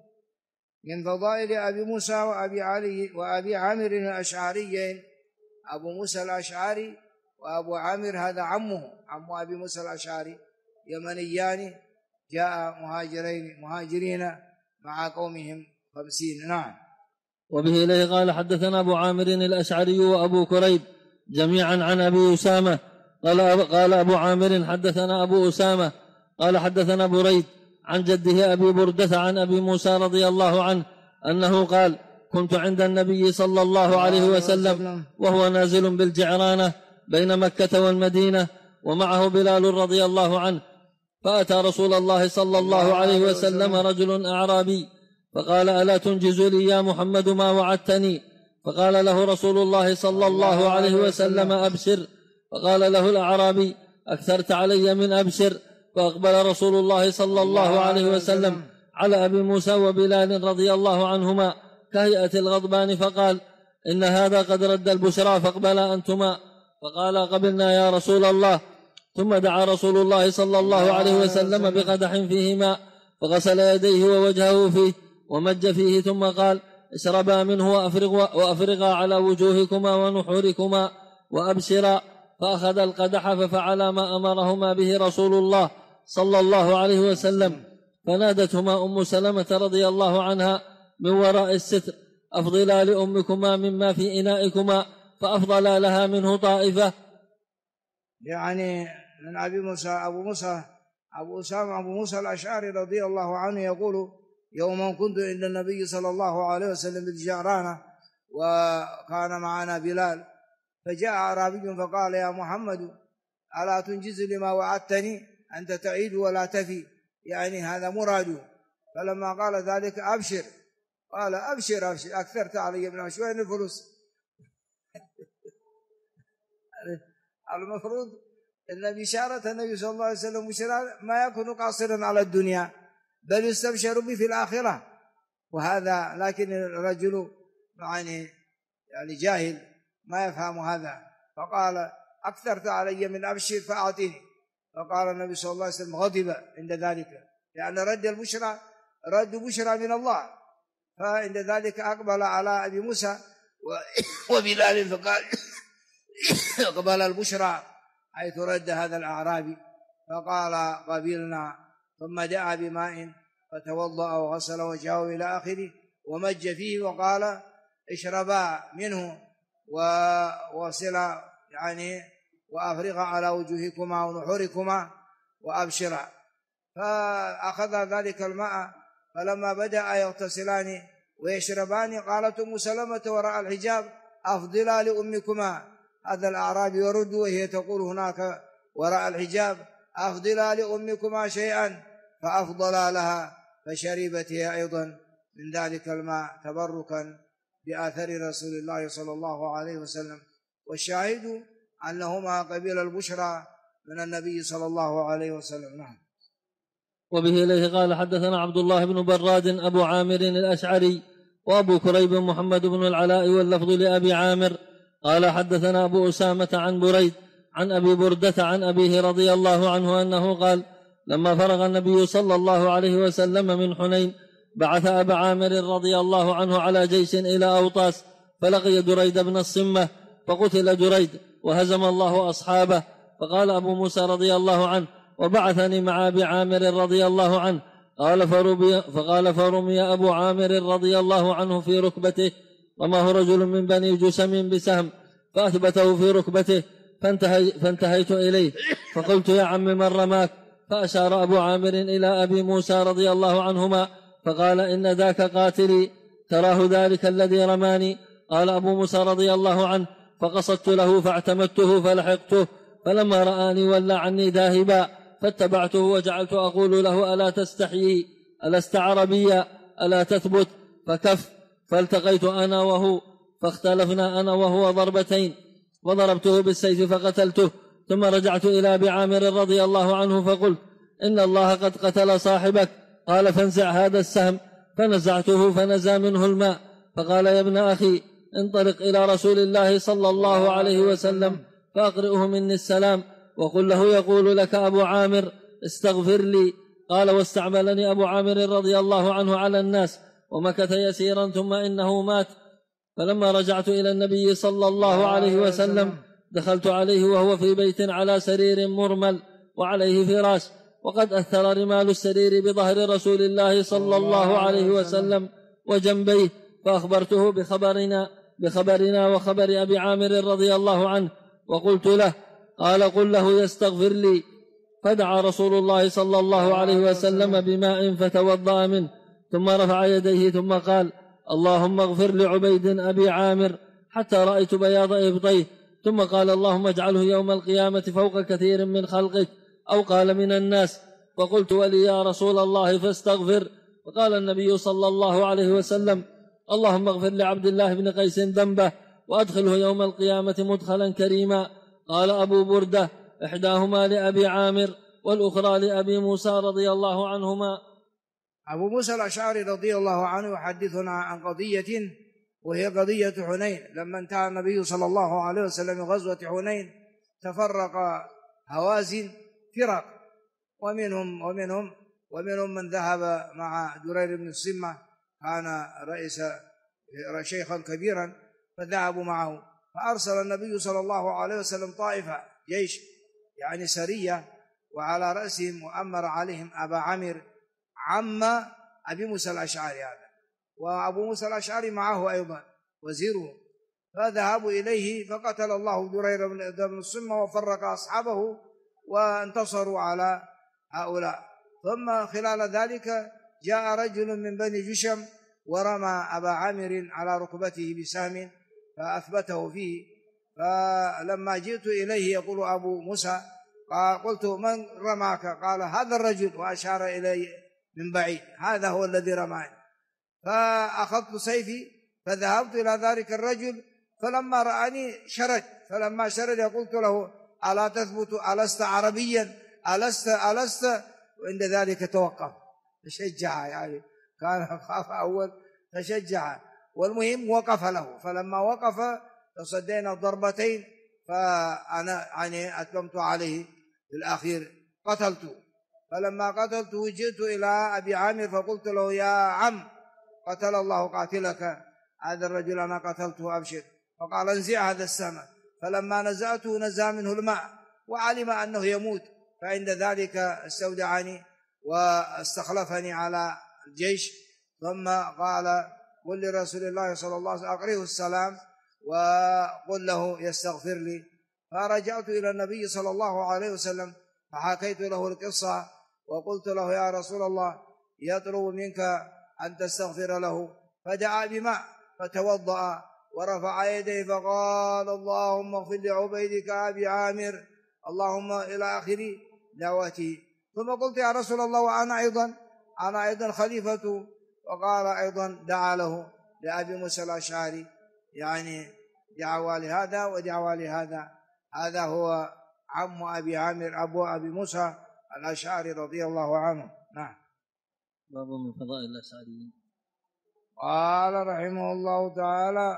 من فضائل أبي موسى وأبي علي وأبي عامر الأشعريين. أبو موسى الأشعري وأبو عامر هذا عم أبي موسى الأشعري، يمنيان جاء مهاجرين مع قومهم 50. نعم. وبه إليه قال حدثنا أبو عامر الأشعري وأبو كريب جميعا عن أبي أسامة قال أبو عامر حدثنا أبو أسامة قال حدثنا بريد عن جده أبي بردة عن أبي موسى رضي الله عنه أنه قال كنت عند النبي صلى الله عليه وسلم وهو نازل بالجعرانة بين مكة والمدينة ومعه بلال رضي الله عنه، فأتى رسول الله صلى الله عليه وسلم رجل أعرابي فقال ألا تنجز لي يا محمد ما وعدتني؟ فقال له رسول الله صلى الله عليه وسلم أبشر. فقال له الأعرابي أكثرت علي من أبشر. فأقبل رسول الله صلى الله عليه وسلم على أبي موسى وبلال رضي الله عنهما كهيئة الغضبان فقال إن هذا قد رد البشرى فاقبلا أنتما. فقال قبلنا يا رسول الله. ثم دعا رسول الله صلى الله عليه وسلم بقدح فيه ماء فغسل يديه ووجهه فيه ومج فيه ثم قال اشربا منه وأفرغا على وجوهكما ونحوركما وأبشرا. فأخذ القدح ففعل ما أمرهما به رسول الله صلى الله عليه وسلم. فنادتهما أم سلمة رضي الله عنها من وراء الستر أفضلا لأمكما مما في إنائكما، فأفضلا لها منه طائفة. يعني من أبو موسى الأشعري رضي الله عنه يقول يوما كنت عند النبي صلى الله عليه وسلم بالجعرانة وكان معنا بلال، فجاء أعرابي فقال يا محمد ألا تنجز لما وعدتني؟ أنت تعيد ولا تفي، يعني هذا مراده. فلما قال ذلك أبشر، قال أبشر أكثرت علي من شوية الفلوس. المفروض أن بشارة النبي صلى الله عليه وسلم ما يكون قاصرا على الدنيا بل يستبشر به في الآخرة. وهذا لكن الرجل يعني جاهل ما يفهم هذا، فقال أكثرت علي من أبشر فأعطيني. فقال النبي صلى الله عليه وسلم غضب عند ذلك، لأن رد بشرى من الله. فعند ذلك أقبل على أبي موسى وبلال فقال أقبل البشرى حيث رد هذا الأعرابي، فقال قبلنا، ثم دعا بماء فتوضأ وغسل وجهه إلى آخره ومج فيه وقال اشربا منه ووصلا يعني وأفرغا على وجوهكما ونحوركما وأبشرا. فأخذ ذلك الماء، فلما بدأ يغتسلان ويشربان قالت أم سلمة وراء الحجاب أفضلا لأمكما. هذا الأعرابي يرد وهي تقول هناك وراء الحجاب أفضلا لأمكما شيئا، فأفضلا لها فشربت هي أيضا من ذلك الماء تبركا بآثار رسول الله صلى الله عليه وسلم. والشاهد أنهما قبل البشرى من النبي صلى الله عليه وسلم. نعم. وبه إليه قال حدثنا عبد الله بن براد أبو عامر الأشعري وأبو كريب محمد بن العلاء واللفظ لأبي عامر قال حدثنا أبو أسامة عن بريد عن أبي بردة عن أبيه رضي الله عنه أنه قال لما فرغ النبي صلى الله عليه وسلم من حنين بعث أبا عامر رضي الله عنه على جيش إلى أوطاس، فلقي دريد بن الصمة فقتل دريد وهزم الله أصحابه. فقال أبو موسى رضي الله عنه وبعثني مع أبي عامر رضي الله عنه، فقال فرمي أبو عامر رضي الله عنه في ركبته، رماه رجل من بني جسم بسهم فأثبته في ركبته، فانتهيت إليه فقلت يا عم من رماك؟ فأشار أبو عامر إلى أبي موسى رضي الله عنهما فقال إن ذاك قاتلي، تراه ذلك الذي رماني؟ قال أبو موسى رضي الله عنه فقصدت له فاعتمدته فلحقته، فلما رآني ولى عني ذاهبا فاتبعته وجعلت أقول له ألا تستحيي؟ ألست عربيا؟ ألا تثبت؟ فكف، فالتقيت أنا وهو فاختلفنا أنا وهو ضربتين، وضربته بالسيف فقتلته. ثم رجعت إلى أبي عامر رضي الله عنه فقلت إن الله قد قتل صاحبك. قال فانزع هذا السهم، فنزعته فنزى منه الماء، فقال يا ابن أخي انطلق إلى رسول الله صلى الله عليه وسلم فأقرئه مني السلام وقل له يقول لك أبو عامر استغفر لي. قال واستعملني أبو عامر رضي الله عنه على الناس ومكث يسيرا ثم إنه مات. فلما رجعت إلى النبي صلى الله عليه وسلم دخلت عليه وهو في بيت على سرير مرمل وعليه فراش، وقد أثر رمال السرير بظهر رسول الله صلى الله عليه وسلم وجنبيه، فأخبرته بخبرنا وخبر أبي عامر رضي الله عنه وقلت له. قال قل له يستغفر لي. فدعا رسول الله صلى الله عليه وسلم بماء فتوضأ منه، ثم رفع يديه ثم قال اللهم اغفر لعبيد أبي عامر، حتى رأيت بياض إبطيه، ثم قال اللهم اجعله يوم القيامة فوق كثير من خلقك، أو قال من الناس. فقلت ولي يا رسول الله فاستغفر. فقال النبي صلى الله عليه وسلم اللهم اغفر لعبد الله بن قيس ذنبه وأدخله يوم القيامة مدخلا كريما. قال أبو بردة إحداهما لأبي عامر والأخرى لأبي موسى رضي الله عنهما. أبو موسى الأشعري رضي الله عنه يحدثنا عن قضية وهي قضية حنين. لما انتهى النبي صلى الله عليه وسلم من غزوة حنين تفرق هوازن فرق، ومنهم من ذهب مع درير بن الصمة، كان شيخا كبيرا، فذهبوا معه. فأرسل النبي صلى الله عليه وسلم طائفة جيش يعني سرية، وعلى رأسهم وأمر عليهم أبا عامر عم أبي موسى الأشعري هذا، وأبو موسى الأشعري معه أيضا وزيره. فذهبوا إليه فقتل الله درير بن الصمة وفرق أصحابه وانتصروا على هؤلاء. ثم خلال ذلك جاء رجل من بني جشم ورمى أبا عامر على ركبته بسهم فأثبته فيه. فلما جئت إليه يقول أبو موسى قلت من رماك؟ قال هذا الرجل، وأشار إلي من بعيد، هذا هو الذي رماني. فأخذت سيفي فذهبت إلى ذلك الرجل، فلما رآني شرد، فلما شرد قلت له ألا تثبت؟ ألست عربيا؟ ألست؟ وعند ذلك توقف تشجع، يعني كان خاف أول تشجع، والمهم وقف له. فلما وقف تصدينا ضربتين، فأنا يعني أتممت عليه في الأخير قتلته. فلما قتلته جئت إلى أبي عامر فقلت له يا عم قتل الله قاتلك، هذا الرجل أنا قتلته أبشر. فقال انزع هذا السهم. فلما نزعته نزع منه الماء وعلم أنه يموت، فعند ذلك استودعني واستخلفني على الجيش. ثم قال قل لرسول الله صلى الله عليه وسلم أقرئه السلام وقل له يستغفر لي. فرجعت إلى النبي صلى الله عليه وسلم فحكيت له القصة وقلت له يا رسول الله يطلب منك أن تستغفر له، فدعا بماء فتوضأ ورفع يديه فقال اللهم اغفر لعبيدك أبي عامر، اللهم إلى آخر دعوته. ثم قلت يا رسول الله وأنا أيضا خليفته، وقال أيضا دعا له لأبي موسى الأشعري، يعني دعوى لهذا ودعوى لهذا. هذا هو عم أبي عامر أبو أبي موسى الأشعري رضي الله عنه. نعم. باب من فضائل الأشعريين. قال رحمه الله تعالى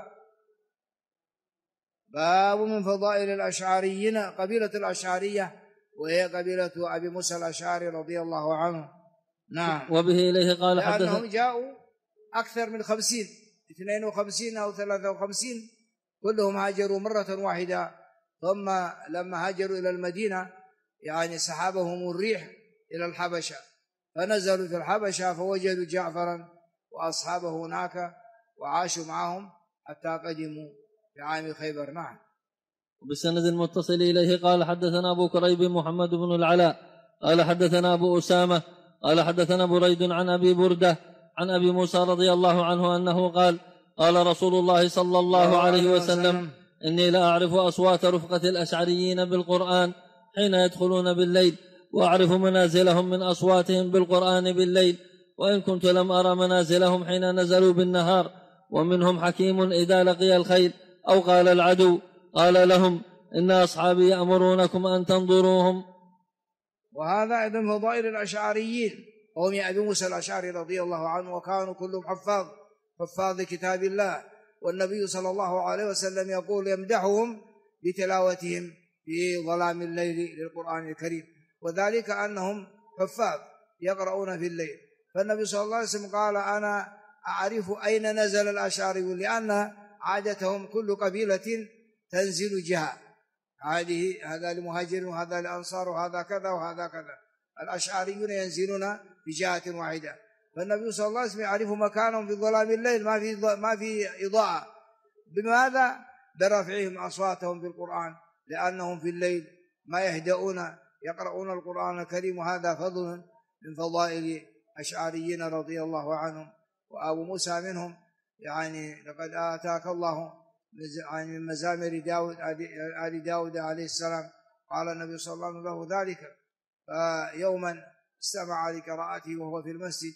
باب من فضائل الأشعريين، قبيلة الأشعرية وهي قبيلة أبي موسى الأشعري رضي الله عنه. نعم. وبه إليه قال لأنهم جاءوا أكثر من 50 52 أو 53 كلهم هاجروا مرة واحدة، ثم لما هاجروا إلى المدينة يعني سحبهم الريح إلى الحبشة، فنزلوا في الحبشة فوجدوا جعفرا وأصحابه هناك وعاشوا معهم حتى قدموا في عام خيبر. نعم. وبالسند المتصل إليه قال حدثنا أبو كريب محمد بن العلاء قال حدثنا أبو أسامة قال حدثنا بريد عن أبي بردة عن أبي موسى رضي الله عنه أنه قال قال رسول الله صلى الله عليه وسلم إني لا أعرف أصوات رفقة الأشعريين بالقرآن حين يدخلون بالليل، وأعرف منازلهم من أصواتهم بالقرآن بالليل، وإن كنت لم أرى منازلهم حين نزلوا بالنهار. ومنهم حكيم إذا لقي الخيل أو قال العدو قال لهم إن أصحابي يأمرونكم أن تنظروهم. وهذا أيضا فضائل الأشعريين، وهم أبي موسى الأشعري رضي الله عنه، وكانوا كلهم حفاظ كتاب الله، والنبي صلى الله عليه وسلم يقول يمدحهم بتلاوتهم في ظلام الليل للقرآن الكريم، وذلك أنهم حفاظ يقرؤون في الليل. فالنبي صلى الله عليه وسلم قال أنا أعرف أين نزل الأشعريون، لأن عادتهم كل قبيلة تنزل جهة، هذا لمهاجرين وهذا لأنصار وهذا كذا وهذا كذا. الأشعريون ينزلون بجهة واحدة، فالنبي صلى الله عليه وسلم يعرف مكانهم في ظلام الليل ما في إضاءة. بماذا؟ برفعهم أصواتهم في القرآن، لأنهم في الليل ما يهدؤون يقرؤون القرآن الكريم، وهذا فضل من فضائل أشعريين رضي الله عنهم. وأبو موسى منهم، يعني لقد آتاك الله من مزامر آل داود عليه السلام، قال النبي صلى الله عليه وسلم له ذلك. فيوما استمع لقراءته وهو في المسجد،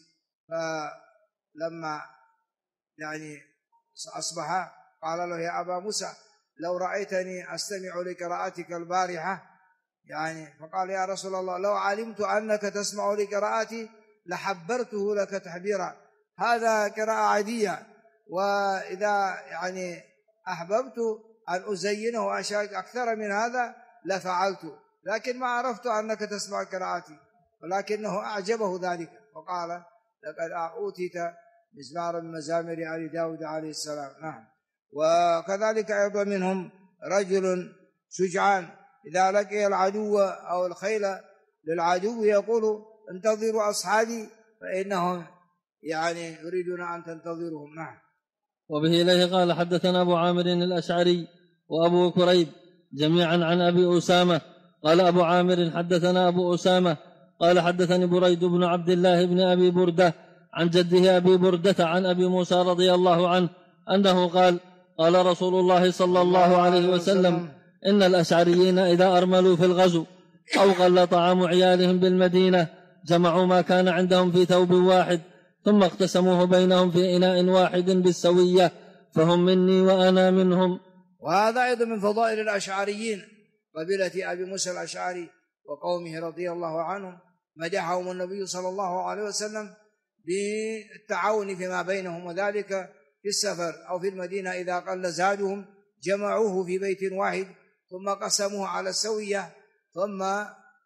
فلما يعني أصبح قال له يا أبا موسى لو رأيتني أستمع لقراءتك البارحة، يعني فقال يا رسول الله لو علمت أنك تسمع لقراءتي لحبرته لك تحبيرا، هذا قراءة عادية، وإذا يعني أحببت أن أزينه أشياء أكثر من هذا لفعلت، لكن ما عرفت أنك تسمع قراءتي، ولكنه أعجبه ذلك، فقال لقد أوتيت مزمارا من مزامر آل داود عليه السلام. نعم. وكذلك أيضا منهم رجل شجعان إذا لقي العدو أو الخيل للعدو يقول انتظروا أصحابي فإنهم يعني يريدون أن تنتظرهم. نعم. وبه إليه قال حدثنا أبو عامر الأشعري وأبو كريب جميعا عن أبي أسامة قال أبو عامر حدثنا أبو أسامة قال حدثني بريد بن عبد الله بن أبي بردة عن جده أبي بردة عن أبي موسى رضي الله عنه أنه قال قال رسول الله صلى الله عليه وسلم إن الأشعريين إذا أرملوا في الغزو أو قل طعام عيالهم بالمدينة جمعوا ما كان عندهم في ثوب واحد ثم اقتسموه بينهم في إناء واحد بالسوية، فهم مني وأنا منهم. وهذا أيضا من فضائل الأشعريين، قبيلة أبي موسى الأشعري وقومه رضي الله عنهم، مدحهم النبي صلى الله عليه وسلم بالتعاون فيما بينهم، وذلك في السفر أو في المدينة إذا قل زادهم جمعوه في بيت واحد ثم قسموه على السوية ثم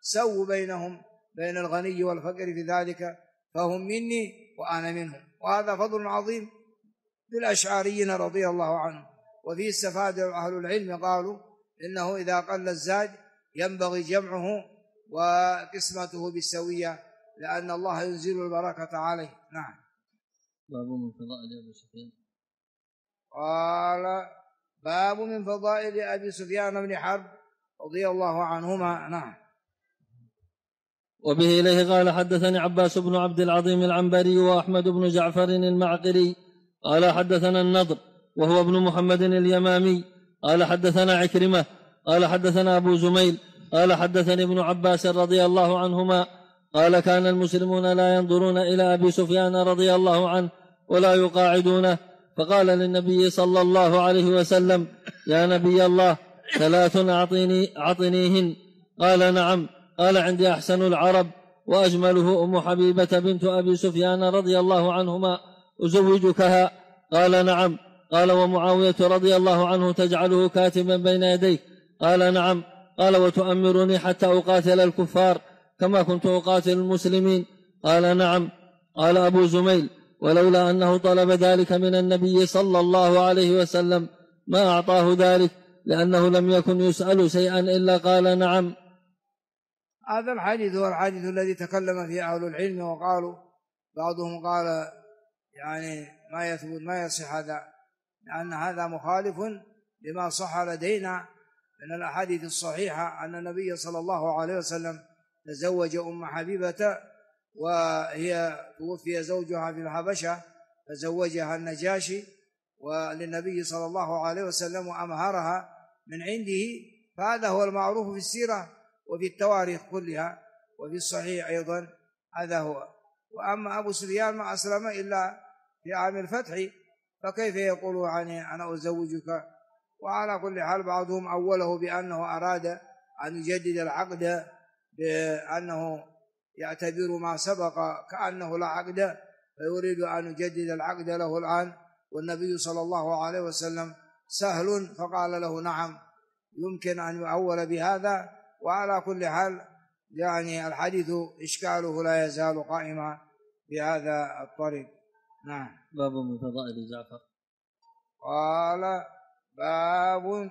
سووا بينهم بين الغني والفقير في ذلك، فهم مني وأنا منهم. وهذا فضل عظيم للأشعريين رضي الله عنهم. وفيه استفاد أهل العلم قالوا إنه إذا قل الزاد ينبغي جمعه وقسمته بالسوية، لأن الله ينزل البركة عليه. نعم. باب من فضائل أبي سفيان. قال باب من فضائل أبي سفيان بن حرب رضي الله عنهما. نعم. وبه إليه قال حدثني عباس بن عبد العظيم العنبري وأحمد بن جعفر المعقري قال حدثنا النضر وهو ابن محمد اليمامي قال حدثنا عكرمة قال حدثنا أبو زميل قال حدثني ابن عباس رضي الله عنهما قال كان المسلمون لا ينظرون إلى أبي سفيان رضي الله عنه ولا يقاعدونه، فقال للنبي صلى الله عليه وسلم: يا نبي الله، 3 أعطنيهن. قال: نعم. قال: عندي أحسن العرب وأجمله أم حبيبة بنت أبي سفيان رضي الله عنهما، أزوجكها؟ قال: نعم. قال: ومعاوية رضي الله عنه تجعله كاتبا بين يديك؟ قال: نعم. قال: وتؤمرني حتى أقاتل الكفار كما كنت أقاتل المسلمين؟ قال: نعم. قال أبو زميل: ولولا أنه طلب ذلك من النبي صلى الله عليه وسلم ما أعطاه ذلك، لأنه لم يكن يسأل شيئا إلا قال: نعم. هذا الحديث هو الحديث الذي تكلم فيه أهل العلم، وقالوا بعضهم قال يعني ما يثبت ما يصح هذا، لأن هذا مخالف لما صح لدينا من الأحاديث الصحيحة أن النبي صلى الله عليه وسلم تزوج أم حبيبة، وهي توفي زوجها في الحبشة فزوجها النجاشي وللنبي صلى الله عليه وسلم وأمهرها من عنده. فهذا هو المعروف في السيرة وفي التواريخ كلها وفي الصحيح أيضا، هذا هو. وأما أبو سفيان ما أسلم إلا في عام الفتح، فكيف يقول عني أنا أزوجك؟ وعلى كل حال بعضهم أوله بأنه أراد أن يجدد العقد، بأنه يعتبر ما سبق كأنه لا عقد، فيريد أن يجدد العقد له الآن، والنبي صلى الله عليه وسلم سهل فقال له نعم. يمكن أن يؤول بهذا. وعلى كل حال يعني الحديث إشكاله لا يزال قائما بهذا الطريق. نعم. باب من فضائل جعفر. قال باب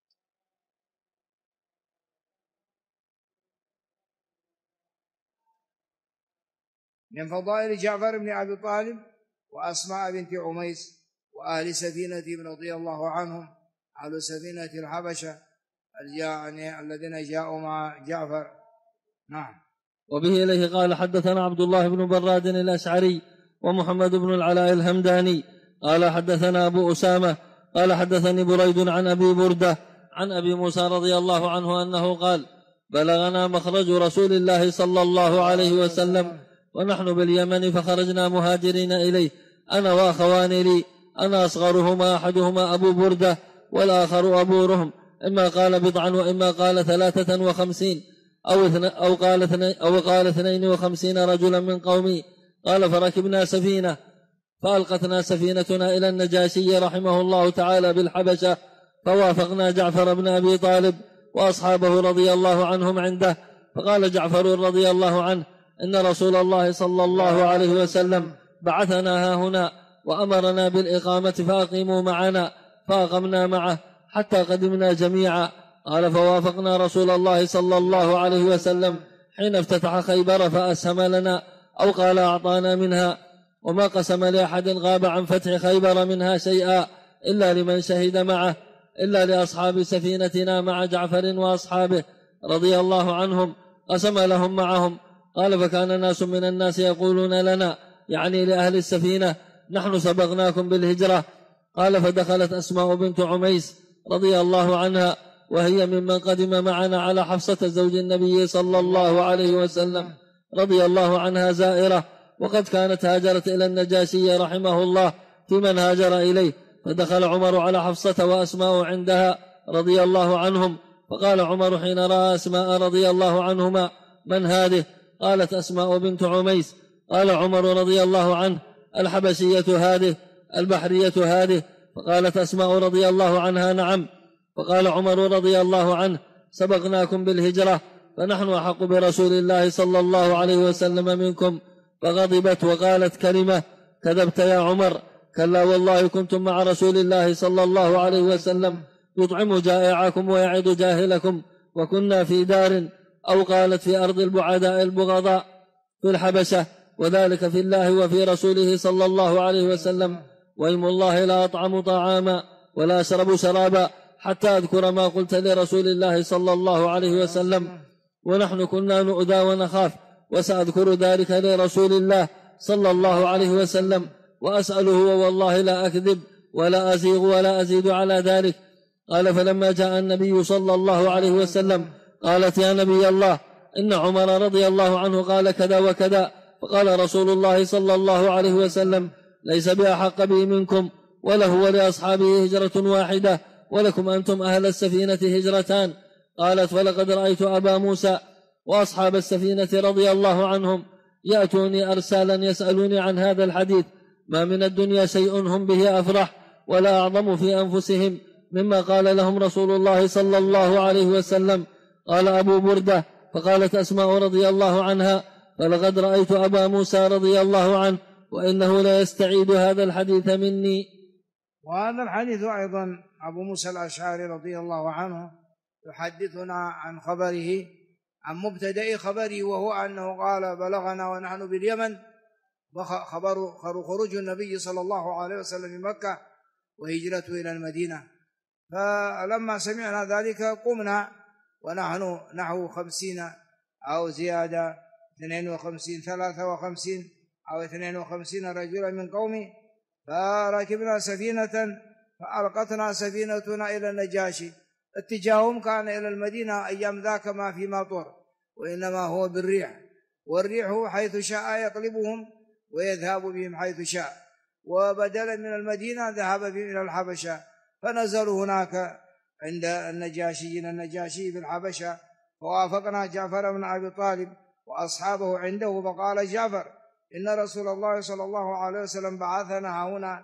من فضائل جعفر بن أبي طالب وأسماء بنت عميس وأهل سفينة رضي الله عنهم، أهل سفينة الحبشة يعني الذين جاءوا مع جعفر. نعم. وبه إليه قال حدثنا عبد الله بن براد الأشعري ومحمد بن العلاء الهمداني قال حدثنا أبو أسامة قال حدثني بريد عن أبي بردة عن أبي موسى رضي الله عنه أنه قال: بلغنا مخرج رسول الله صلى الله عليه وسلم ونحن باليمن، فخرجنا مهاجرين إليه أنا وأخوان لي، أنا أصغرهما أحدهما أبو بردة والآخر أبو رهم، إما قال 50 وإما قال 53 أو قال 52 رجلا من قومي. قال: فركبنا سفينة فألقتنا سفينتنا إلى النجاشي رحمه الله تعالى بالحبشة، فوافقنا جعفر بن أبي طالب وأصحابه رضي الله عنهم عنده، فقال جعفر رضي الله عنه: إن رسول الله صلى الله عليه وسلم بعثنا هاهنا وأمرنا بالإقامة فأقيموا معنا، فأقمنا معه حتى قدمنا جميعا. قال: فوافقنا رسول الله صلى الله عليه وسلم حين افتتح خيبر فأسهم لنا، أو قال أعطانا منها، وما قسم لأحد غاب عن فتح خيبر منها شيئا إلا لمن شهد معه، إلا لأصحاب سفينتنا مع جعفر وأصحابه رضي الله عنهم قسم لهم معهم. قال: فكان ناس من الناس يقولون لنا، يعني لأهل السفينة: نحن سبقناكم بالهجرة. قال: فدخلت أسماء بنت عميس رضي الله عنها، وهي ممن قدم معنا على حفصة زوج النبي صلى الله عليه وسلم رضي الله عنها زائرة، وقد كانت هاجرت إلى النجاشي رحمه الله في من هاجر إليه. فدخل عمر على حفصة وأسماء عندها رضي الله عنهم، فقال عمر حين رأى أسماء رضي الله عنهما: من هذه؟ قالت: أسماء بنت عميس. قال عمر رضي الله عنه: الحبشية هذه البحرية هذه؟ فقالت أسماء رضي الله عنها: نعم. فقال عمر رضي الله عنه: سبقناكم بالهجرة فنحن أحق برسول الله صلى الله عليه وسلم منكم. فغضبت وقالت كلمة: كذبت يا عمر، كلا والله كنتم مع رسول الله صلى الله عليه وسلم يطعم جائعكم ويعد جاهلكم، وكنا في دار، أو قالت في أرض البعداء البغضاء في الحبشة، وذلك في الله وفي رسوله صلى الله عليه وسلم. وإيم الله لا أطعم طعاما ولا أشرب شرابا حتى أذكر ما قلت لرسول الله صلى الله عليه وسلم، ونحن كنا نؤذى ونخاف، وسأذكر ذلك لرسول الله صلى الله عليه وسلم وأسأله، ووالله لا أكذب ولا أزيغ ولا أزيد على ذلك. قال: فلما جاء النبي صلى الله عليه وسلم قالت: يا نبي الله، إن عمر رضي الله عنه قال كذا وكذا. فقال رسول الله صلى الله عليه وسلم: ليس بأحق بي منكم، وله ولأصحابه هجرة واحدة، ولكم أنتم أهل السفينة هجرتان. قالت: ولقد رأيت أبا موسى وأصحاب السفينة رضي الله عنهم يأتوني أرسالا يسألوني عن هذا الحديث، ما من الدنيا شيء هم به أفرح ولا أعظم في أنفسهم مما قال لهم رسول الله صلى الله عليه وسلم. قال أبو بردة: فقالت أسماء رضي الله عنها: فلقد رأيت أبا موسى رضي الله عنه، وإنه لا يستعيد هذا الحديث مني. وهذا الحديث أيضا أبو موسى الأشعري رضي الله عنه يحدثنا عن خبره، عن مبتدأ خبره، وهو أنه قال: بلغنا ونحن باليمن خبر خروج النبي صلى الله عليه وسلم من مكة وهجرته إلى المدينة. فلما سمعنا ذلك قمنا ونحن نحو 50 أو زيادة 52 53 أو 52 رجلا من قومي، فركبنا سفينة فألقتنا سفينتنا إلى النجاشي. اتجاههم كان إلى المدينة أيام ذاك ما في مطر، وإنما هو بالريح، والريح حيث شاء يقلبهم ويذهب بهم حيث شاء. وبدلا من المدينة ذهب بهم إلى الحبشة، فنزلوا هناك عند النجاشي بالحبشة، فوافقنا جعفر بن أبي طالب وأصحابه عنده، فقال جعفر: إن رسول الله صلى الله عليه وسلم بعثنا هنا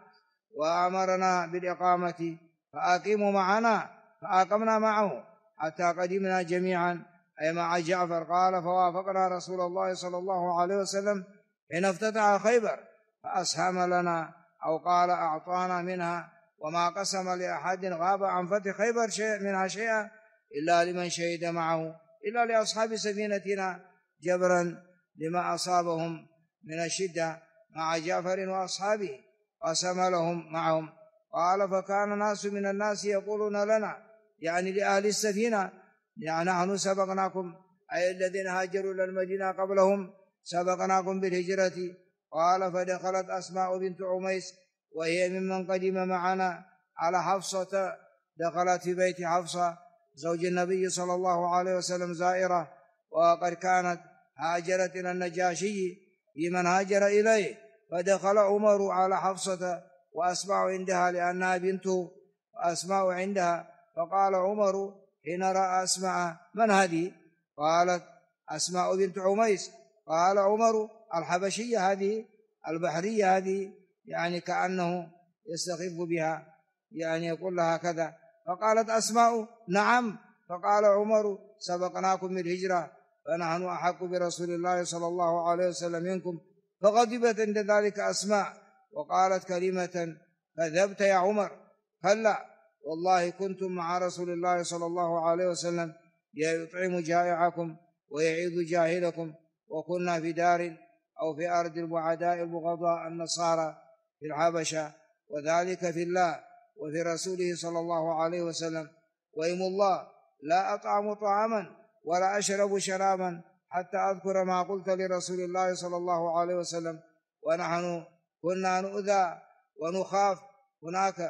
وأمرنا بالإقامة، فأقيموا معنا. فأقمنا معه حتى قدمنا جميعا، أي مع جعفر. قال: فوافقنا رسول الله صلى الله عليه وسلم حين افتتح خيبر، فأسهم لنا، أو قال أعطانا منها، وما قسم لأحد غاب عن فتح خيبر منها شيئا إلا لمن شهد معه، إلا لأصحاب سفينتنا جبرا لما أصابهم من الشدة مع جعفر وأصحابه، قسم لهم معهم. قال: فكان ناس من الناس يقولون لنا، يعني لأهل السفينة: يعني نحن سبقناكم، أي الذين هاجروا إلى المدينة قبلهم سبقناكم بالهجرة. قال: فدخلت أسماء بنت عميس، وهي ممن قدم معنا، على حفصة، دخلت في بيت حفصة زوج النبي صلى الله عليه وسلم زائرة، وقد كانت هاجرت إلى النجاشي في من هاجر إليه. فدخل عمر على حفصة وأسماء عندها لأنها بنته، وأسماء عندها. فقال عمر حين رأى أسماء: من هذه؟ قالت: أسماء بنت عميس. قال عمر: الحبشية هذه، البحرية هذه، يعني كأنه يستخف بها، يعني يقول لها كذا. فقالت أسماء: نعم. فقال عمر: سبقناكم بالهجرة، فنحن أحق برسول الله صلى الله عليه وسلم منكم. فغضبت عند ذلك أسماء وقالت كلمة: كذبت يا عمر، كلا والله كنتم مع رسول الله صلى الله عليه وسلم يطعم جائعكم ويعيد جاهلكم، وكنا في دار أو في أرض البعداء البغضاء النصارى في الحبشة، وذلك في الله وفي رسوله صلى الله عليه وسلم. وإيم الله لا أطعم طعاما ولا أشرب شرابا حتى أذكر ما قلت لرسول الله صلى الله عليه وسلم، ونحن كنا نؤذى ونخاف هناك،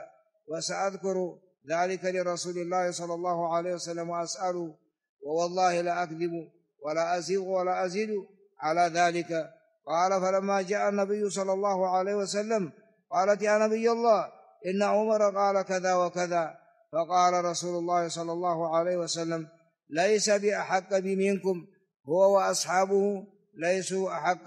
وسأذكر ذلك لرسول الله صلى الله عليه وسلم وأسأله، ووالله لا أكذب ولا أزيغ ولا أزيد على ذلك. قال: فلما جاء النبي صلى الله عليه وسلم قالت: يا نبي الله، إن عمر قال كذا وكذا. فقال رسول الله صلى الله عليه وسلم: ليس بأحق بي منكم، هو وأصحابه ليسوا أحق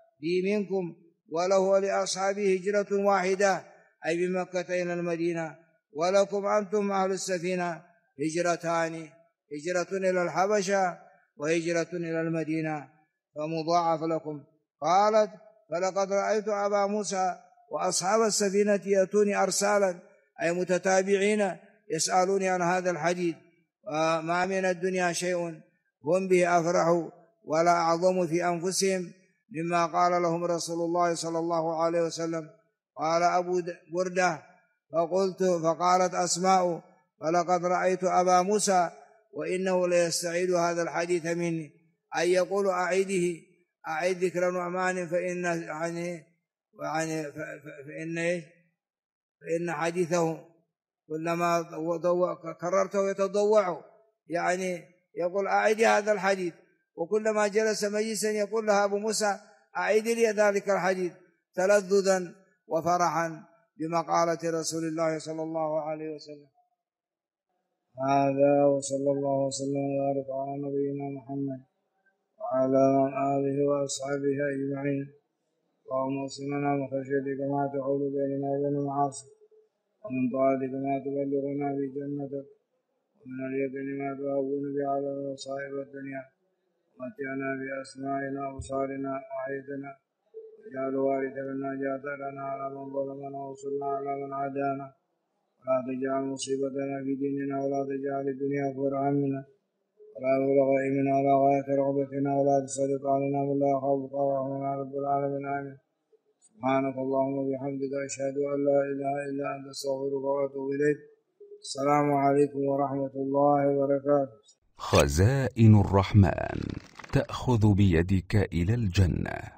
بي منكم، وله ولأصحابه هجرة واحدة، أي بمكة إلى المدينة، ولكم أنتم أهل السفينة هجرتان، هجرة إلى الحبشة وهجرة إلى المدينة فمضاعف لكم. قالت: فلقد رأيت أبا موسى وأصحاب السفينة يأتوني أرسالا، أي متتابعين، يسألوني عن هذا الحديث، وما من الدنيا شيء هم به أفرح ولا أعظم في أنفسهم مما قال لهم رسول الله صلى الله عليه وسلم. قال أبو بردة: فقالت أسماء: فلقد رأيت أبا موسى وإنه ليستعيد هذا الحديث مني، أي يقول: أعيد ذكر نعمان فإن حديثه كلما كررته يتضوع، يعني يقول: أعيد هذا الحديث. وكلما جلس مجلسا يقول لها أبو موسى: أعيد لي ذلك الحديث، تلذذا وفرحا بمقالة رسول الله صلى الله عليه وسلم. هذا، وصلى الله وسلم وبارك على نبينا محمد وعلى آله وأصحابه أجمعين. اللهم اغفر لنا من خشيتك ما تحول بيننا وبين معاصيك، ومن طاعتك ما تبلغنا بجنتك، ومن اليقين ما تهون به على مصائب الدنيا، ومتعنا بأسمائنا وأبصارنا وأحييتنا، واجعل الوارث منا، جعلنا على من ظلمنا وانصرنا على من عادانا، ولا تجعل مصيبتنا في ديننا، ولا تجعل الدنيا أكبر همنا ولا مبلغ علمنا ولا غاية رغبتنا، ولا تسلط علينا من لا يخافك ويرحمنا رب العالمين. آمين. سبحانك اللهم وبحمدك، أشهد أن لا إله إلا أنت، أستغفرك وأتوب إليك. السلام عليكم ورحمة الله وبركاته. خزائن الرحمن تأخذ بيدك إلى الجنة.